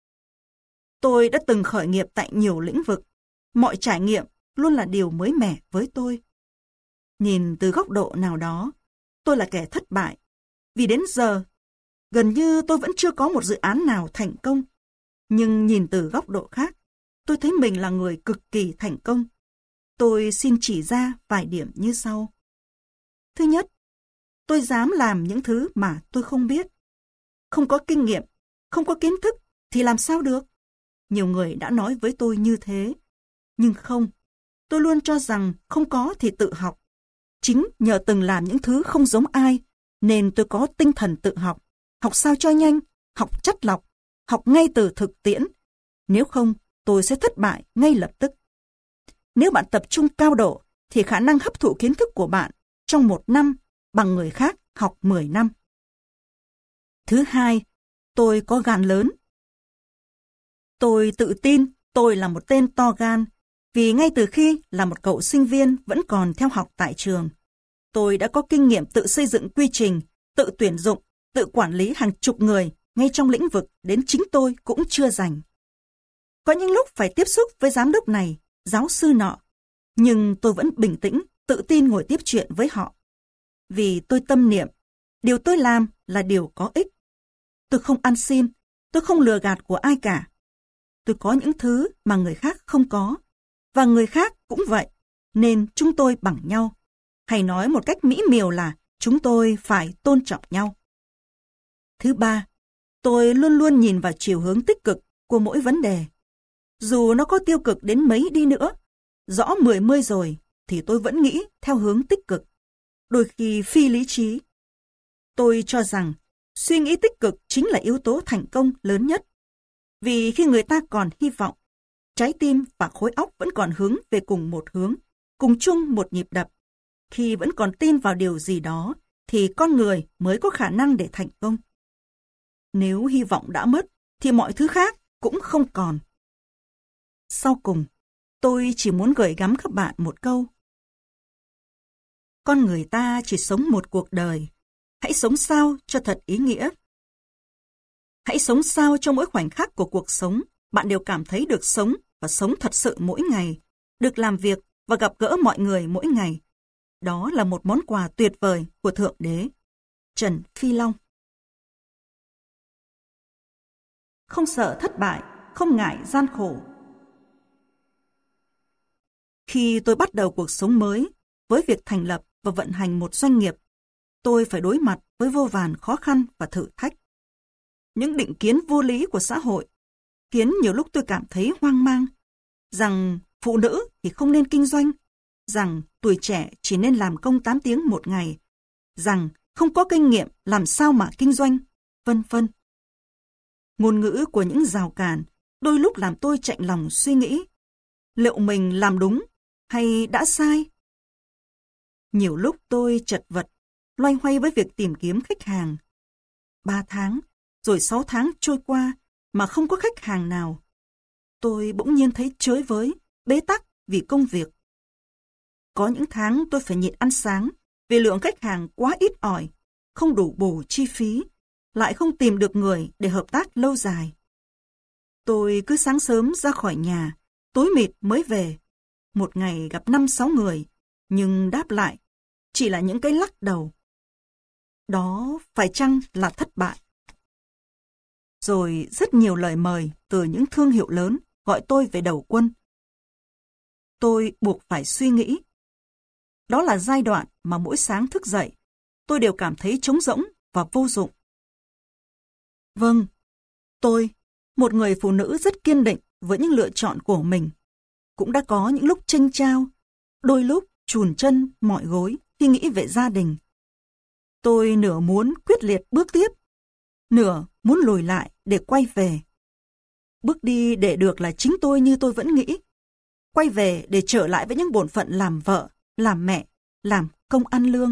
Tôi đã từng khởi nghiệp tại nhiều lĩnh vực. Mọi trải nghiệm luôn là điều mới mẻ với tôi. Nhìn từ góc độ nào đó, tôi là kẻ thất bại. Vì đến giờ, gần như tôi vẫn chưa có một dự án nào thành công. Nhưng nhìn từ góc độ khác, tôi thấy mình là người cực kỳ thành công. Tôi xin chỉ ra vài điểm như sau. Thứ nhất, tôi dám làm những thứ mà tôi không biết. Không có kinh nghiệm, không có kiến thức thì làm sao được? Nhiều người đã nói với tôi như thế. Nhưng không, tôi luôn cho rằng không có thì tự học. Chính nhờ từng làm những thứ không giống ai, nên tôi có tinh thần tự học. Học sao cho nhanh, học chắt lọc, học ngay từ thực tiễn. Nếu không, tôi sẽ thất bại ngay lập tức. Nếu bạn tập trung cao độ, thì khả năng hấp thụ kiến thức của bạn trong 1 năm bằng người khác học 10 năm. Thứ hai, tôi có gan lớn. Tôi tự tin tôi là một tên to gan, vì ngay từ khi là một cậu sinh viên vẫn còn theo học tại trường, tôi đã có kinh nghiệm tự xây dựng quy trình, tự tuyển dụng, tự quản lý hàng chục người ngay trong lĩnh vực đến chính tôi cũng chưa rành. Có những lúc phải tiếp xúc với giám đốc này, giáo sư nọ, nhưng tôi vẫn bình tĩnh, tự tin ngồi tiếp chuyện với họ. Vì tôi tâm niệm, điều tôi làm là điều có ích. Tôi không ăn xin, tôi không lừa gạt của ai cả. Tôi có những thứ mà người khác không có, và người khác cũng vậy, nên chúng tôi bằng nhau. Hay nói một cách mỹ miều là chúng tôi phải tôn trọng nhau. Thứ ba, tôi luôn luôn nhìn vào chiều hướng tích cực của mỗi vấn đề. Dù nó có tiêu cực đến mấy đi nữa, rõ 10 rồi, thì tôi vẫn nghĩ theo hướng tích cực, đôi khi phi lý trí. Tôi cho rằng suy nghĩ tích cực chính là yếu tố thành công lớn nhất. Vì khi người ta còn hy vọng, trái tim và khối óc vẫn còn hướng về cùng một hướng, cùng chung một nhịp đập. Khi vẫn còn tin vào điều gì đó, thì con người mới có khả năng để thành công. Nếu hy vọng đã mất, thì mọi thứ khác cũng không còn. Sau cùng, tôi chỉ muốn gửi gắm các bạn một câu. Con người ta chỉ sống một cuộc đời. Hãy sống sao cho thật ý nghĩa. Hãy sống sao cho mỗi khoảnh khắc của cuộc sống, bạn đều cảm thấy được sống và sống thật sự mỗi ngày, được làm việc và gặp gỡ mọi người mỗi ngày. Đó là một món quà tuyệt vời của Thượng Đế. Trần Phi Long. Không sợ thất bại, không ngại gian khổ. Khi tôi bắt đầu cuộc sống mới, với việc thành lập và vận hành một doanh nghiệp, tôi phải đối mặt với vô vàn khó khăn và thử thách. Những định kiến vô lý của xã hội khiến nhiều lúc tôi cảm thấy hoang mang, rằng phụ nữ thì không nên kinh doanh, rằng tuổi trẻ chỉ nên làm công 8 tiếng một ngày, rằng không có kinh nghiệm làm sao mà kinh doanh, vân vân. Ngôn ngữ của những rào cản đôi lúc làm tôi chạnh lòng suy nghĩ, liệu mình làm đúng hay đã sai? Nhiều lúc tôi chật vật, loay hoay với việc tìm kiếm khách hàng. 3 tháng, rồi 6 tháng trôi qua mà không có khách hàng nào. Tôi bỗng nhiên thấy chới với, bế tắc vì công việc. Có những tháng tôi phải nhịn ăn sáng vì lượng khách hàng quá ít ỏi, không đủ bù chi phí, lại không tìm được người để hợp tác lâu dài. Tôi cứ sáng sớm ra khỏi nhà, tối mịt mới về. Một ngày gặp 5-6 người, nhưng đáp lại chỉ là những cái lắc đầu. Đó phải chăng là thất bại? Rồi rất nhiều lời mời từ những thương hiệu lớn gọi tôi về đầu quân. Tôi buộc phải suy nghĩ. Đó là giai đoạn mà mỗi sáng thức dậy, tôi đều cảm thấy trống rỗng và vô dụng. Vâng, tôi, một người phụ nữ rất kiên định với những lựa chọn của mình, cũng đã có những lúc chênh chao, đôi lúc chùn chân, mỏi gối khi nghĩ về gia đình. Tôi nửa muốn quyết liệt bước tiếp, nửa muốn lùi lại để quay về. Bước đi để được là chính tôi như tôi vẫn nghĩ. Quay về để trở lại với những bổn phận làm vợ, làm mẹ, làm công ăn lương.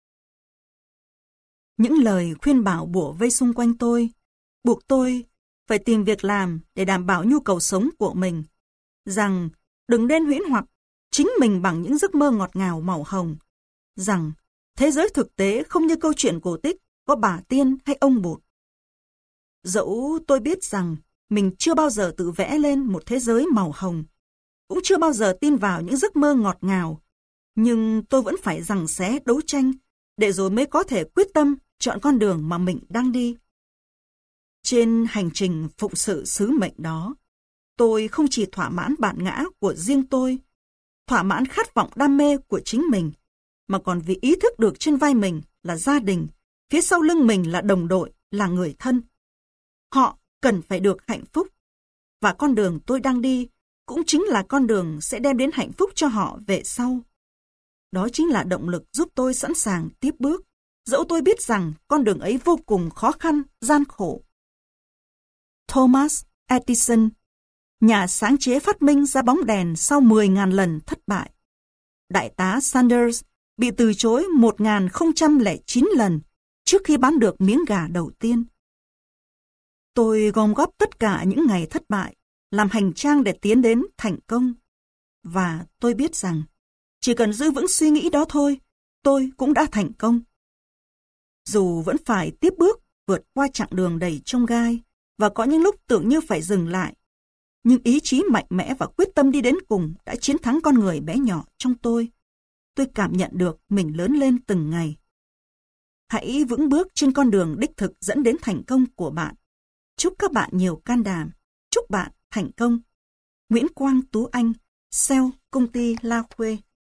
Những lời khuyên bảo bủa vây xung quanh tôi, buộc tôi phải tìm việc làm để đảm bảo nhu cầu sống của mình. Rằng đừng nên huyễn hoặc chính mình bằng những giấc mơ ngọt ngào màu hồng. Rằng thế giới thực tế không như câu chuyện cổ tích có bà tiên hay ông bụt. Dẫu tôi biết rằng mình chưa bao giờ tự vẽ lên một thế giới màu hồng, cũng chưa bao giờ tin vào những giấc mơ ngọt ngào, nhưng tôi vẫn phải giằng xé đấu tranh để rồi mới có thể quyết tâm chọn con đường mà mình đang đi. Trên hành trình phụng sự sứ mệnh đó, tôi không chỉ thỏa mãn bản ngã của riêng tôi, thỏa mãn khát vọng đam mê của chính mình, mà còn vì ý thức được trên vai mình là gia đình, phía sau lưng mình là đồng đội, là người thân. Họ cần phải được hạnh phúc, và con đường tôi đang đi cũng chính là con đường sẽ đem đến hạnh phúc cho họ về sau. Đó chính là động lực giúp tôi sẵn sàng tiếp bước, dẫu tôi biết rằng con đường ấy vô cùng khó khăn, gian khổ. Thomas Edison, nhà sáng chế phát minh ra bóng đèn sau 10.000 lần thất bại. Đại tá Sanders bị từ chối 1.009 lần trước khi bán được miếng gà đầu tiên. Tôi gom góp tất cả những ngày thất bại, làm hành trang để tiến đến thành công. Và tôi biết rằng, chỉ cần giữ vững suy nghĩ đó thôi, tôi cũng đã thành công. Dù vẫn phải tiếp bước vượt qua chặng đường đầy chông gai, và có những lúc tưởng như phải dừng lại, nhưng ý chí mạnh mẽ và quyết tâm đi đến cùng đã chiến thắng con người bé nhỏ trong tôi. Tôi cảm nhận được mình lớn lên từng ngày. Hãy vững bước trên con đường đích thực dẫn đến thành công của bạn. Chúc các bạn nhiều can đảm. Chúc bạn thành công. Nguyễn Quang Tú Anh, sale công ty La Khuê.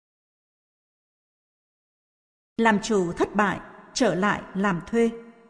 Làm chủ thất bại, trở lại làm thuê.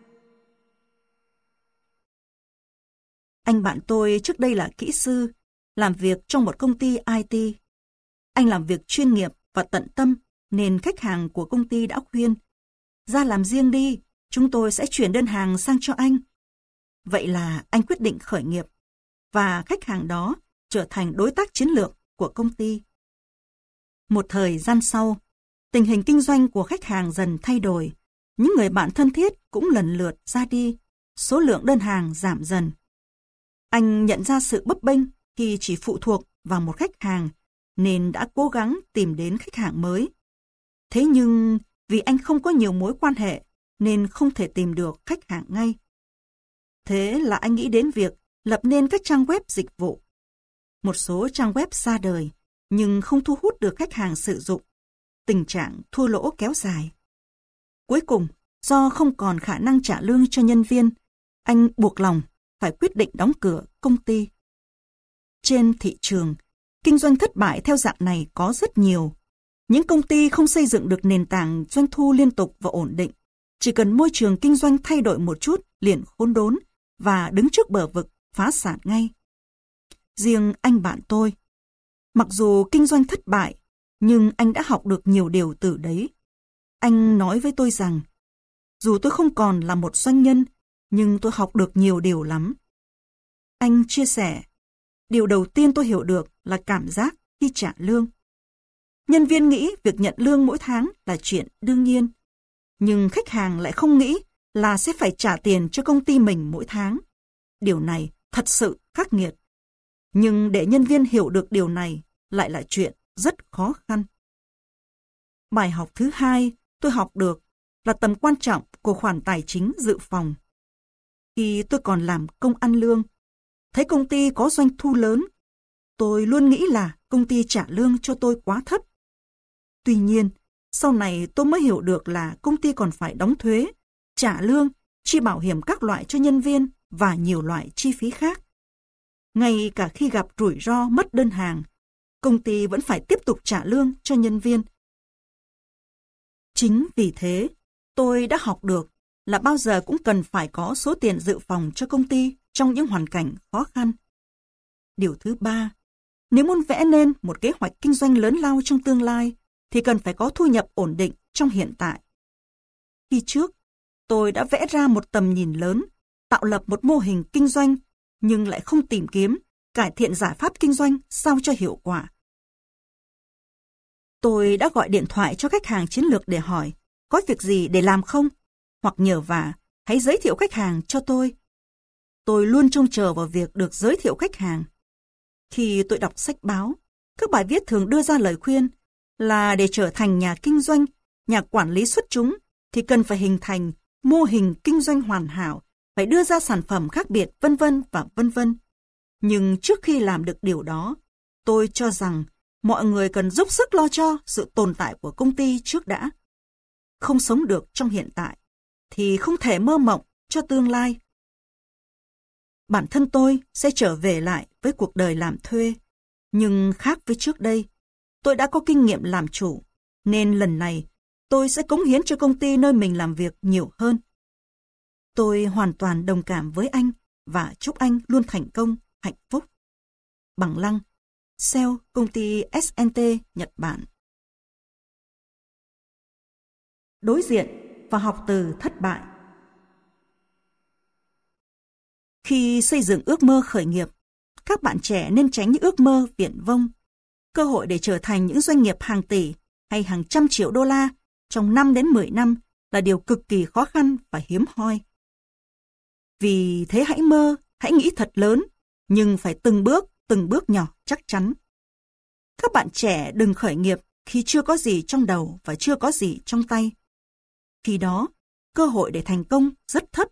Anh bạn tôi trước đây là kỹ sư, làm việc trong một công ty IT. Anh làm việc chuyên nghiệp và tận tâm, nên khách hàng của công ty đã khuyên, ra làm riêng đi, chúng tôi sẽ chuyển đơn hàng sang cho anh. Vậy là anh quyết định khởi nghiệp, và khách hàng đó trở thành đối tác chiến lược của công ty. Một thời gian sau, tình hình kinh doanh của khách hàng dần thay đổi, những người bạn thân thiết cũng lần lượt ra đi, số lượng đơn hàng giảm dần. Anh nhận ra sự bấp bênh khi chỉ phụ thuộc vào một khách hàng, nên đã cố gắng tìm đến khách hàng mới. Thế nhưng vì anh không có nhiều mối quan hệ, nên không thể tìm được khách hàng ngay. Thế là anh nghĩ đến việc lập nên các trang web dịch vụ. Một số trang web ra đời, nhưng không thu hút được khách hàng sử dụng. Tình trạng thua lỗ kéo dài. Cuối cùng, do không còn khả năng trả lương cho nhân viên, anh buộc lòng phải quyết định đóng cửa công ty. Trên thị trường, kinh doanh thất bại theo dạng này có rất nhiều. Những công ty không xây dựng được nền tảng doanh thu liên tục và ổn định. Chỉ cần môi trường kinh doanh thay đổi một chút liền khốn đốn và đứng trước bờ vực phá sản ngay. Riêng anh bạn tôi, mặc dù kinh doanh thất bại, nhưng anh đã học được nhiều điều từ đấy. Anh nói với tôi rằng, dù tôi không còn là một doanh nhân, nhưng tôi học được nhiều điều lắm. Anh chia sẻ, điều đầu tiên tôi hiểu được là cảm giác khi trả lương. Nhân viên nghĩ việc nhận lương mỗi tháng là chuyện đương nhiên, nhưng khách hàng lại không nghĩ là sẽ phải trả tiền cho công ty mình mỗi tháng. Điều này thật sự khắc nghiệt. Nhưng để nhân viên hiểu được điều này lại là chuyện rất khó khăn. Bài học thứ hai tôi học được là tầm quan trọng của khoản tài chính dự phòng. Khi tôi còn làm công ăn lương, thấy công ty có doanh thu lớn, tôi luôn nghĩ là công ty trả lương cho tôi quá thấp. Tuy nhiên, sau này tôi mới hiểu được là công ty còn phải đóng thuế, trả lương, chi bảo hiểm các loại cho nhân viên và nhiều loại chi phí khác. Ngay cả khi gặp rủi ro mất đơn hàng, công ty vẫn phải tiếp tục trả lương cho nhân viên. Chính vì thế, tôi đã học được là bao giờ cũng cần phải có số tiền dự phòng cho công ty trong những hoàn cảnh khó khăn. Điều thứ ba, nếu muốn vẽ nên một kế hoạch kinh doanh lớn lao trong tương lai, thì cần phải có thu nhập ổn định trong hiện tại. Khi trước, tôi đã vẽ ra một tầm nhìn lớn, tạo lập một mô hình kinh doanh, nhưng lại không tìm kiếm, cải thiện giải pháp kinh doanh sao cho hiệu quả. Tôi đã gọi điện thoại cho khách hàng chiến lược để hỏi, có việc gì để làm không? Hoặc nhờ vả, hãy giới thiệu khách hàng cho tôi. Tôi luôn trông chờ vào việc được giới thiệu khách hàng. Khi tôi đọc sách báo, các bài viết thường đưa ra lời khuyên là để trở thành nhà kinh doanh, nhà quản lý xuất chúng, thì cần phải hình thành mô hình kinh doanh hoàn hảo, phải đưa ra sản phẩm khác biệt, vân vân và vân vân. Nhưng trước khi làm được điều đó, tôi cho rằng mọi người cần dốc sức lo cho sự tồn tại của công ty trước đã. Không sống được trong hiện tại, thì không thể mơ mộng cho tương lai. Bản thân tôi sẽ trở về lại với cuộc đời làm thuê, nhưng khác với trước đây, tôi đã có kinh nghiệm làm chủ, nên lần này tôi sẽ cống hiến cho công ty nơi mình làm việc nhiều hơn. Tôi hoàn toàn đồng cảm với anh và chúc anh luôn thành công, hạnh phúc. Bằng Lăng, sale công ty SNT, Nhật Bản. Đối diện và học từ thất bại. Khi xây dựng ước mơ khởi nghiệp, các bạn trẻ nên tránh những ước mơ viển vông. Cơ hội để trở thành những doanh nghiệp hàng tỷ hay hàng trăm triệu đô la trong 5 đến 10 năm là điều cực kỳ khó khăn và hiếm hoi. Vì thế hãy mơ, hãy nghĩ thật lớn, nhưng phải từng bước nhỏ chắc chắn. Các bạn trẻ đừng khởi nghiệp khi chưa có gì trong đầu và chưa có gì trong tay. Khi đó, cơ hội để thành công rất thấp.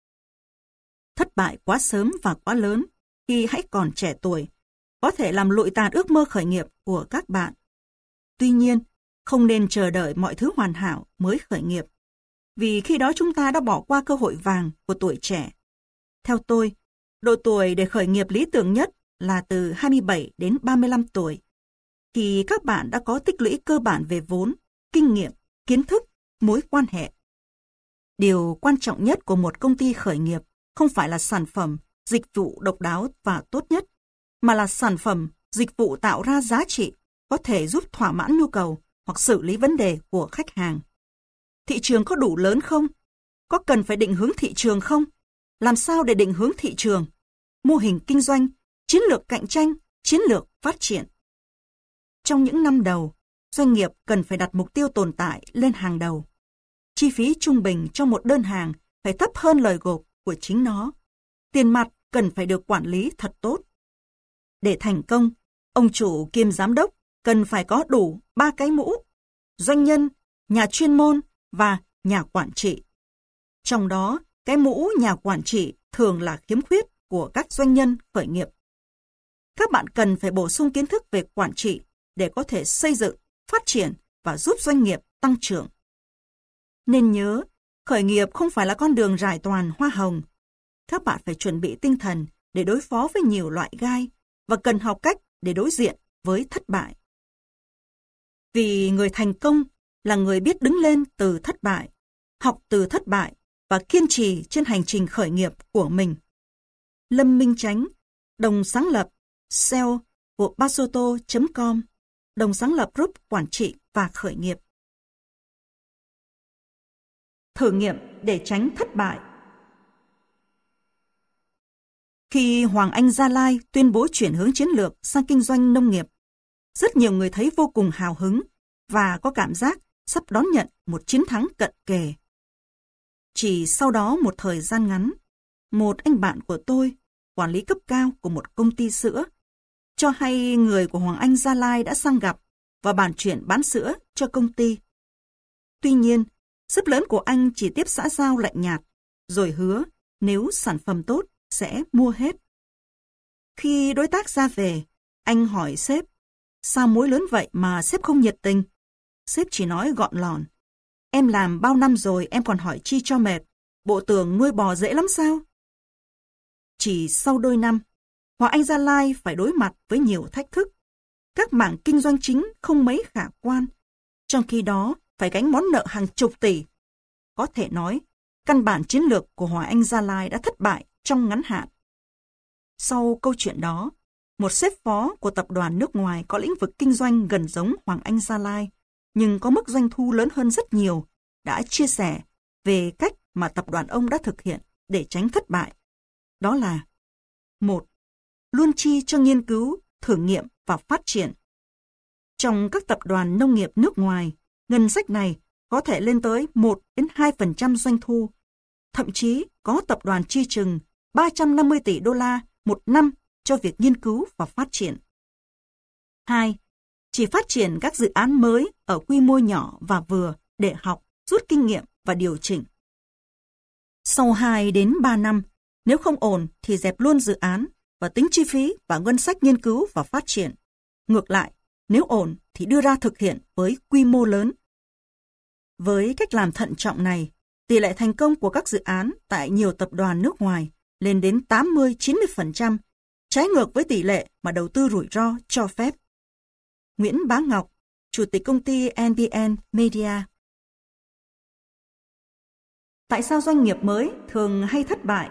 Thất bại quá sớm và quá lớn khi hãy còn trẻ tuổi có thể làm lụi tàn ước mơ khởi nghiệp của các bạn. Tuy nhiên, không nên chờ đợi mọi thứ hoàn hảo mới khởi nghiệp, vì khi đó chúng ta đã bỏ qua cơ hội vàng của tuổi trẻ. Theo tôi, độ tuổi để khởi nghiệp lý tưởng nhất là từ 27 đến 35 tuổi, khi các bạn đã có tích lũy cơ bản về vốn, kinh nghiệm, kiến thức, mối quan hệ. Điều quan trọng nhất của một công ty khởi nghiệp không phải là sản phẩm, dịch vụ độc đáo và tốt nhất, mà là sản phẩm, dịch vụ tạo ra giá trị, có thể giúp thỏa mãn nhu cầu hoặc xử lý vấn đề của khách hàng. Thị trường có đủ lớn không? Có cần phải định hướng thị trường không? Làm sao để định hướng thị trường? Mô hình kinh doanh, chiến lược cạnh tranh, chiến lược phát triển. Trong những năm đầu, doanh nghiệp cần phải đặt mục tiêu tồn tại lên hàng đầu. Chi phí trung bình cho một đơn hàng phải thấp hơn lời gộp của chính nó. Tiền mặt cần phải được quản lý thật tốt. Để thành công, ông chủ kiêm giám đốc cần phải có đủ 3 cái mũ: doanh nhân, nhà chuyên môn và nhà quản trị. Trong đó, cái mũ nhà quản trị thường là khiếm khuyết của các doanh nhân khởi nghiệp. Các bạn cần phải bổ sung kiến thức về quản trị để có thể xây dựng, phát triển và giúp doanh nghiệp tăng trưởng. Nên nhớ, khởi nghiệp không phải là con đường rải toàn hoa hồng. Các bạn phải chuẩn bị tinh thần để đối phó với nhiều loại gai và cần học cách để đối diện với thất bại. Vì người thành công là người biết đứng lên từ thất bại, học từ thất bại và kiên trì trên hành trình khởi nghiệp của mình. Lâm Minh Chánh, đồng sáng lập SEO của Basoto.com, đồng sáng lập group quản trị và khởi nghiệp. Thử nghiệm để tránh thất bại. Khi Hoàng Anh Gia Lai tuyên bố chuyển hướng chiến lược sang kinh doanh nông nghiệp, rất nhiều người thấy vô cùng hào hứng và có cảm giác sắp đón nhận một chiến thắng cận kề. Chỉ sau đó một thời gian ngắn, một anh bạn của tôi, quản lý cấp cao của một công ty sữa, cho hay người của Hoàng Anh Gia Lai đã sang gặp và bàn chuyện bán sữa cho công ty. Tuy nhiên, sếp lớn của anh chỉ tiếp xã giao lạnh nhạt, rồi hứa nếu sản phẩm tốt sẽ mua hết. Khi đối tác ra về, anh hỏi sếp, sao mối lớn vậy mà sếp không nhiệt tình? Sếp chỉ nói gọn lòn, em làm bao năm rồi em còn hỏi chi cho mệt, bộ tưởng nuôi bò dễ lắm sao? Chỉ sau đôi năm, Hoàng Anh Gia Lai phải đối mặt với nhiều thách thức. Các mảng kinh doanh chính không mấy khả quan, trong khi đó phải gánh món nợ hàng chục tỷ. Có thể nói, căn bản chiến lược của Hoàng Anh Gia Lai đã thất bại trong ngắn hạn. Sau câu chuyện đó, một sếp phó của tập đoàn nước ngoài có lĩnh vực kinh doanh gần giống Hoàng Anh Gia Lai nhưng có mức doanh thu lớn hơn rất nhiều, đã chia sẻ về cách mà tập đoàn ông đã thực hiện để tránh thất bại. Đó là: 1. Luôn chi cho nghiên cứu, thử nghiệm và phát triển. Trong các tập đoàn nông nghiệp nước ngoài, ngân sách này có thể lên tới 1-2% doanh thu. Thậm chí có tập đoàn chi chừng 350 tỷ đô la một năm cho việc nghiên cứu và phát triển. 2. Chỉ phát triển các dự án mới ở quy mô nhỏ và vừa để học, rút kinh nghiệm và điều chỉnh. Sau 2 đến 3 năm, nếu không ổn thì dẹp luôn dự án và tính chi phí và ngân sách nghiên cứu và phát triển. Ngược lại, nếu ổn thì đưa ra thực hiện với quy mô lớn. Với cách làm thận trọng này, tỷ lệ thành công của các dự án tại nhiều tập đoàn nước ngoài lên đến 80-90%, trái ngược với tỷ lệ mà đầu tư rủi ro cho phép. Nguyễn Bá Ngọc, Chủ tịch công ty NBN Media. Tại sao doanh nghiệp mới thường hay thất bại?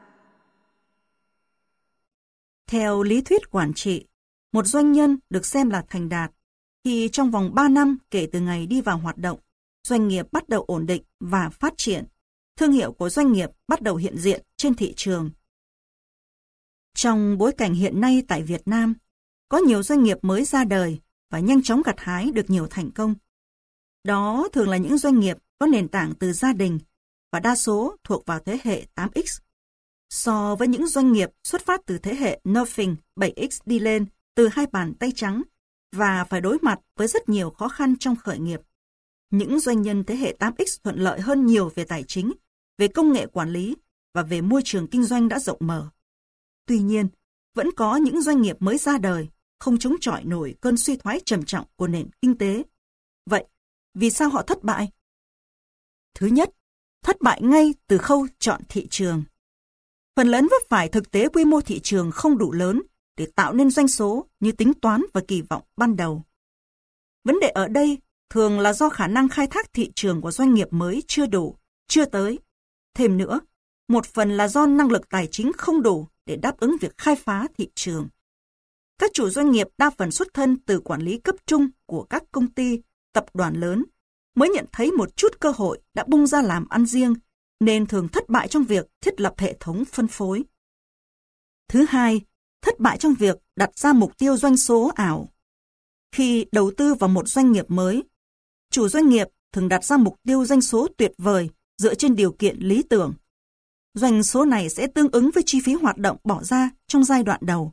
Theo lý thuyết quản trị, một doanh nhân được xem là thành đạt khi trong vòng 3 năm kể từ ngày đi vào hoạt động, doanh nghiệp bắt đầu ổn định và phát triển. Thương hiệu của doanh nghiệp bắt đầu hiện diện trên thị trường. Trong bối cảnh hiện nay tại Việt Nam, có nhiều doanh nghiệp mới ra đời và nhanh chóng gặt hái được nhiều thành công. Đó thường là những doanh nghiệp có nền tảng từ gia đình và đa số thuộc vào thế hệ 8X. So với những doanh nghiệp xuất phát từ thế hệ Nothing 7X đi lên từ hai bàn tay trắng và phải đối mặt với rất nhiều khó khăn trong khởi nghiệp. Những doanh nhân thế hệ 8X thuận lợi hơn nhiều về tài chính, về công nghệ quản lý và về môi trường kinh doanh đã rộng mở. Tuy nhiên, vẫn có những doanh nghiệp mới ra đời không chống chọi nổi cơn suy thoái trầm trọng của nền kinh tế. Vậy, vì sao họ thất bại? Thứ nhất, thất bại ngay từ khâu chọn thị trường. Phần lớn vấp phải thực tế quy mô thị trường không đủ lớn để tạo nên doanh số như tính toán và kỳ vọng ban đầu. Vấn đề ở đây thường là do khả năng khai thác thị trường của doanh nghiệp mới chưa đủ, chưa tới. Thêm nữa, một phần là do năng lực tài chính không đủ để đáp ứng việc khai phá thị trường. Các chủ doanh nghiệp đa phần xuất thân từ quản lý cấp trung của các công ty, tập đoàn lớn, mới nhận thấy một chút cơ hội đã bung ra làm ăn riêng, nên thường thất bại trong việc thiết lập hệ thống phân phối. Thứ hai, thất bại trong việc đặt ra mục tiêu doanh số ảo. Khi đầu tư vào một doanh nghiệp mới, chủ doanh nghiệp thường đặt ra mục tiêu doanh số tuyệt vời dựa trên điều kiện lý tưởng. Doanh số này sẽ tương ứng với chi phí hoạt động bỏ ra trong giai đoạn đầu.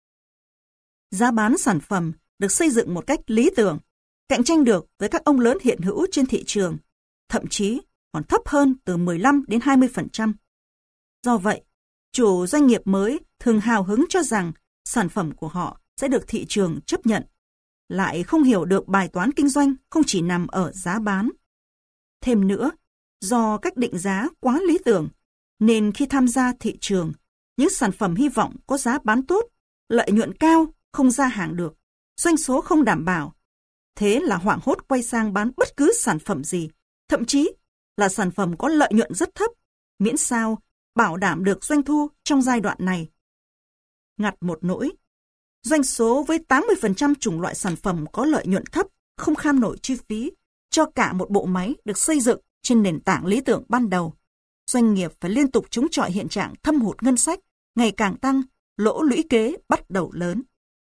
Giá bán sản phẩm được xây dựng một cách lý tưởng, cạnh tranh được với các ông lớn hiện hữu trên thị trường, thậm chí còn thấp hơn từ 15-20%. Do vậy, chủ doanh nghiệp mới thường hào hứng cho rằng sản phẩm của họ sẽ được thị trường chấp nhận, lại không hiểu được bài toán kinh doanh không chỉ nằm ở giá bán. Thêm nữa, do cách định giá quá lý tưởng, nên khi tham gia thị trường, những sản phẩm hy vọng có giá bán tốt, lợi nhuận cao không ra hàng được, doanh số không đảm bảo. Thế là hoảng hốt quay sang bán bất cứ sản phẩm gì, thậm chí là sản phẩm có lợi nhuận rất thấp, miễn sao bảo đảm được doanh thu trong giai đoạn này. Ngặt một nỗi, doanh số với 80% chủng loại sản phẩm có lợi nhuận thấp không kham nổi chi phí cho cả một bộ máy được xây dựng trên nền tảng lý tưởng ban đầu. Doanh nghiệp phải liên tục chống chọi hiện trạng thâm hụt ngân sách, ngày càng tăng, lỗ lũy kế bắt đầu lớn.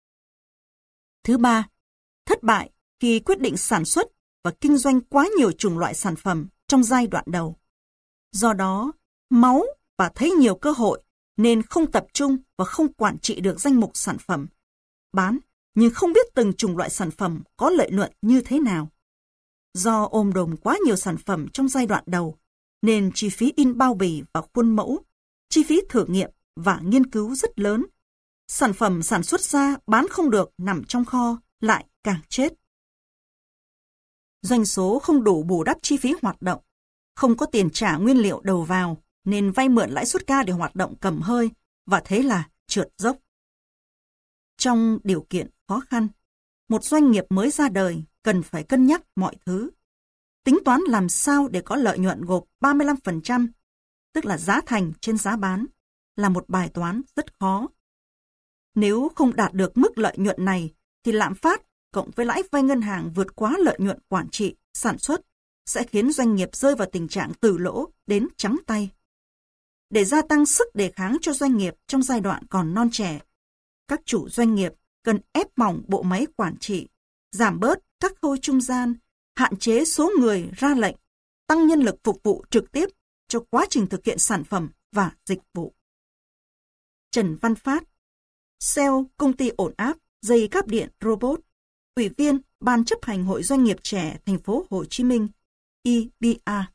Thứ ba, thất bại khi quyết định sản xuất và kinh doanh quá nhiều chủng loại sản phẩm trong giai đoạn đầu. Do đó, máu và thấy nhiều cơ hội nên không tập trung và không quản trị được danh mục sản phẩm. Bán nhưng không biết từng chủng loại sản phẩm có lợi nhuận như thế nào. Do ôm đồm quá nhiều sản phẩm trong giai đoạn đầu, nên chi phí in bao bì và khuôn mẫu, chi phí thử nghiệm và nghiên cứu rất lớn. Sản phẩm sản xuất ra bán không được nằm trong kho lại càng chết. Doanh số không đủ bù đắp chi phí hoạt động, không có tiền trả nguyên liệu đầu vào nên vay mượn lãi suất cao để hoạt động cầm hơi và thế là trượt dốc. Trong điều kiện khó khăn, một doanh nghiệp mới ra đời cần phải cân nhắc mọi thứ. Tính toán làm sao để có lợi nhuận gộp 35%, tức là giá thành trên giá bán, là một bài toán rất khó. Nếu không đạt được mức lợi nhuận này, thì lạm phát cộng với lãi vay ngân hàng vượt quá lợi nhuận quản trị, sản xuất sẽ khiến doanh nghiệp rơi vào tình trạng từ lỗ đến trắng tay. Để gia tăng sức đề kháng cho doanh nghiệp trong giai đoạn còn non trẻ, các chủ doanh nghiệp cần ép mỏng bộ máy quản trị, giảm bớt các khâu trung gian, hạn chế số người ra lệnh, tăng nhân lực phục vụ trực tiếp cho quá trình thực hiện sản phẩm và dịch vụ. Trần Văn Phát, sale công ty ổn áp dây cáp điện robot, Ủy viên Ban chấp hành Hội Doanh nghiệp trẻ Thành phố Hồ Chí Minh, EBA.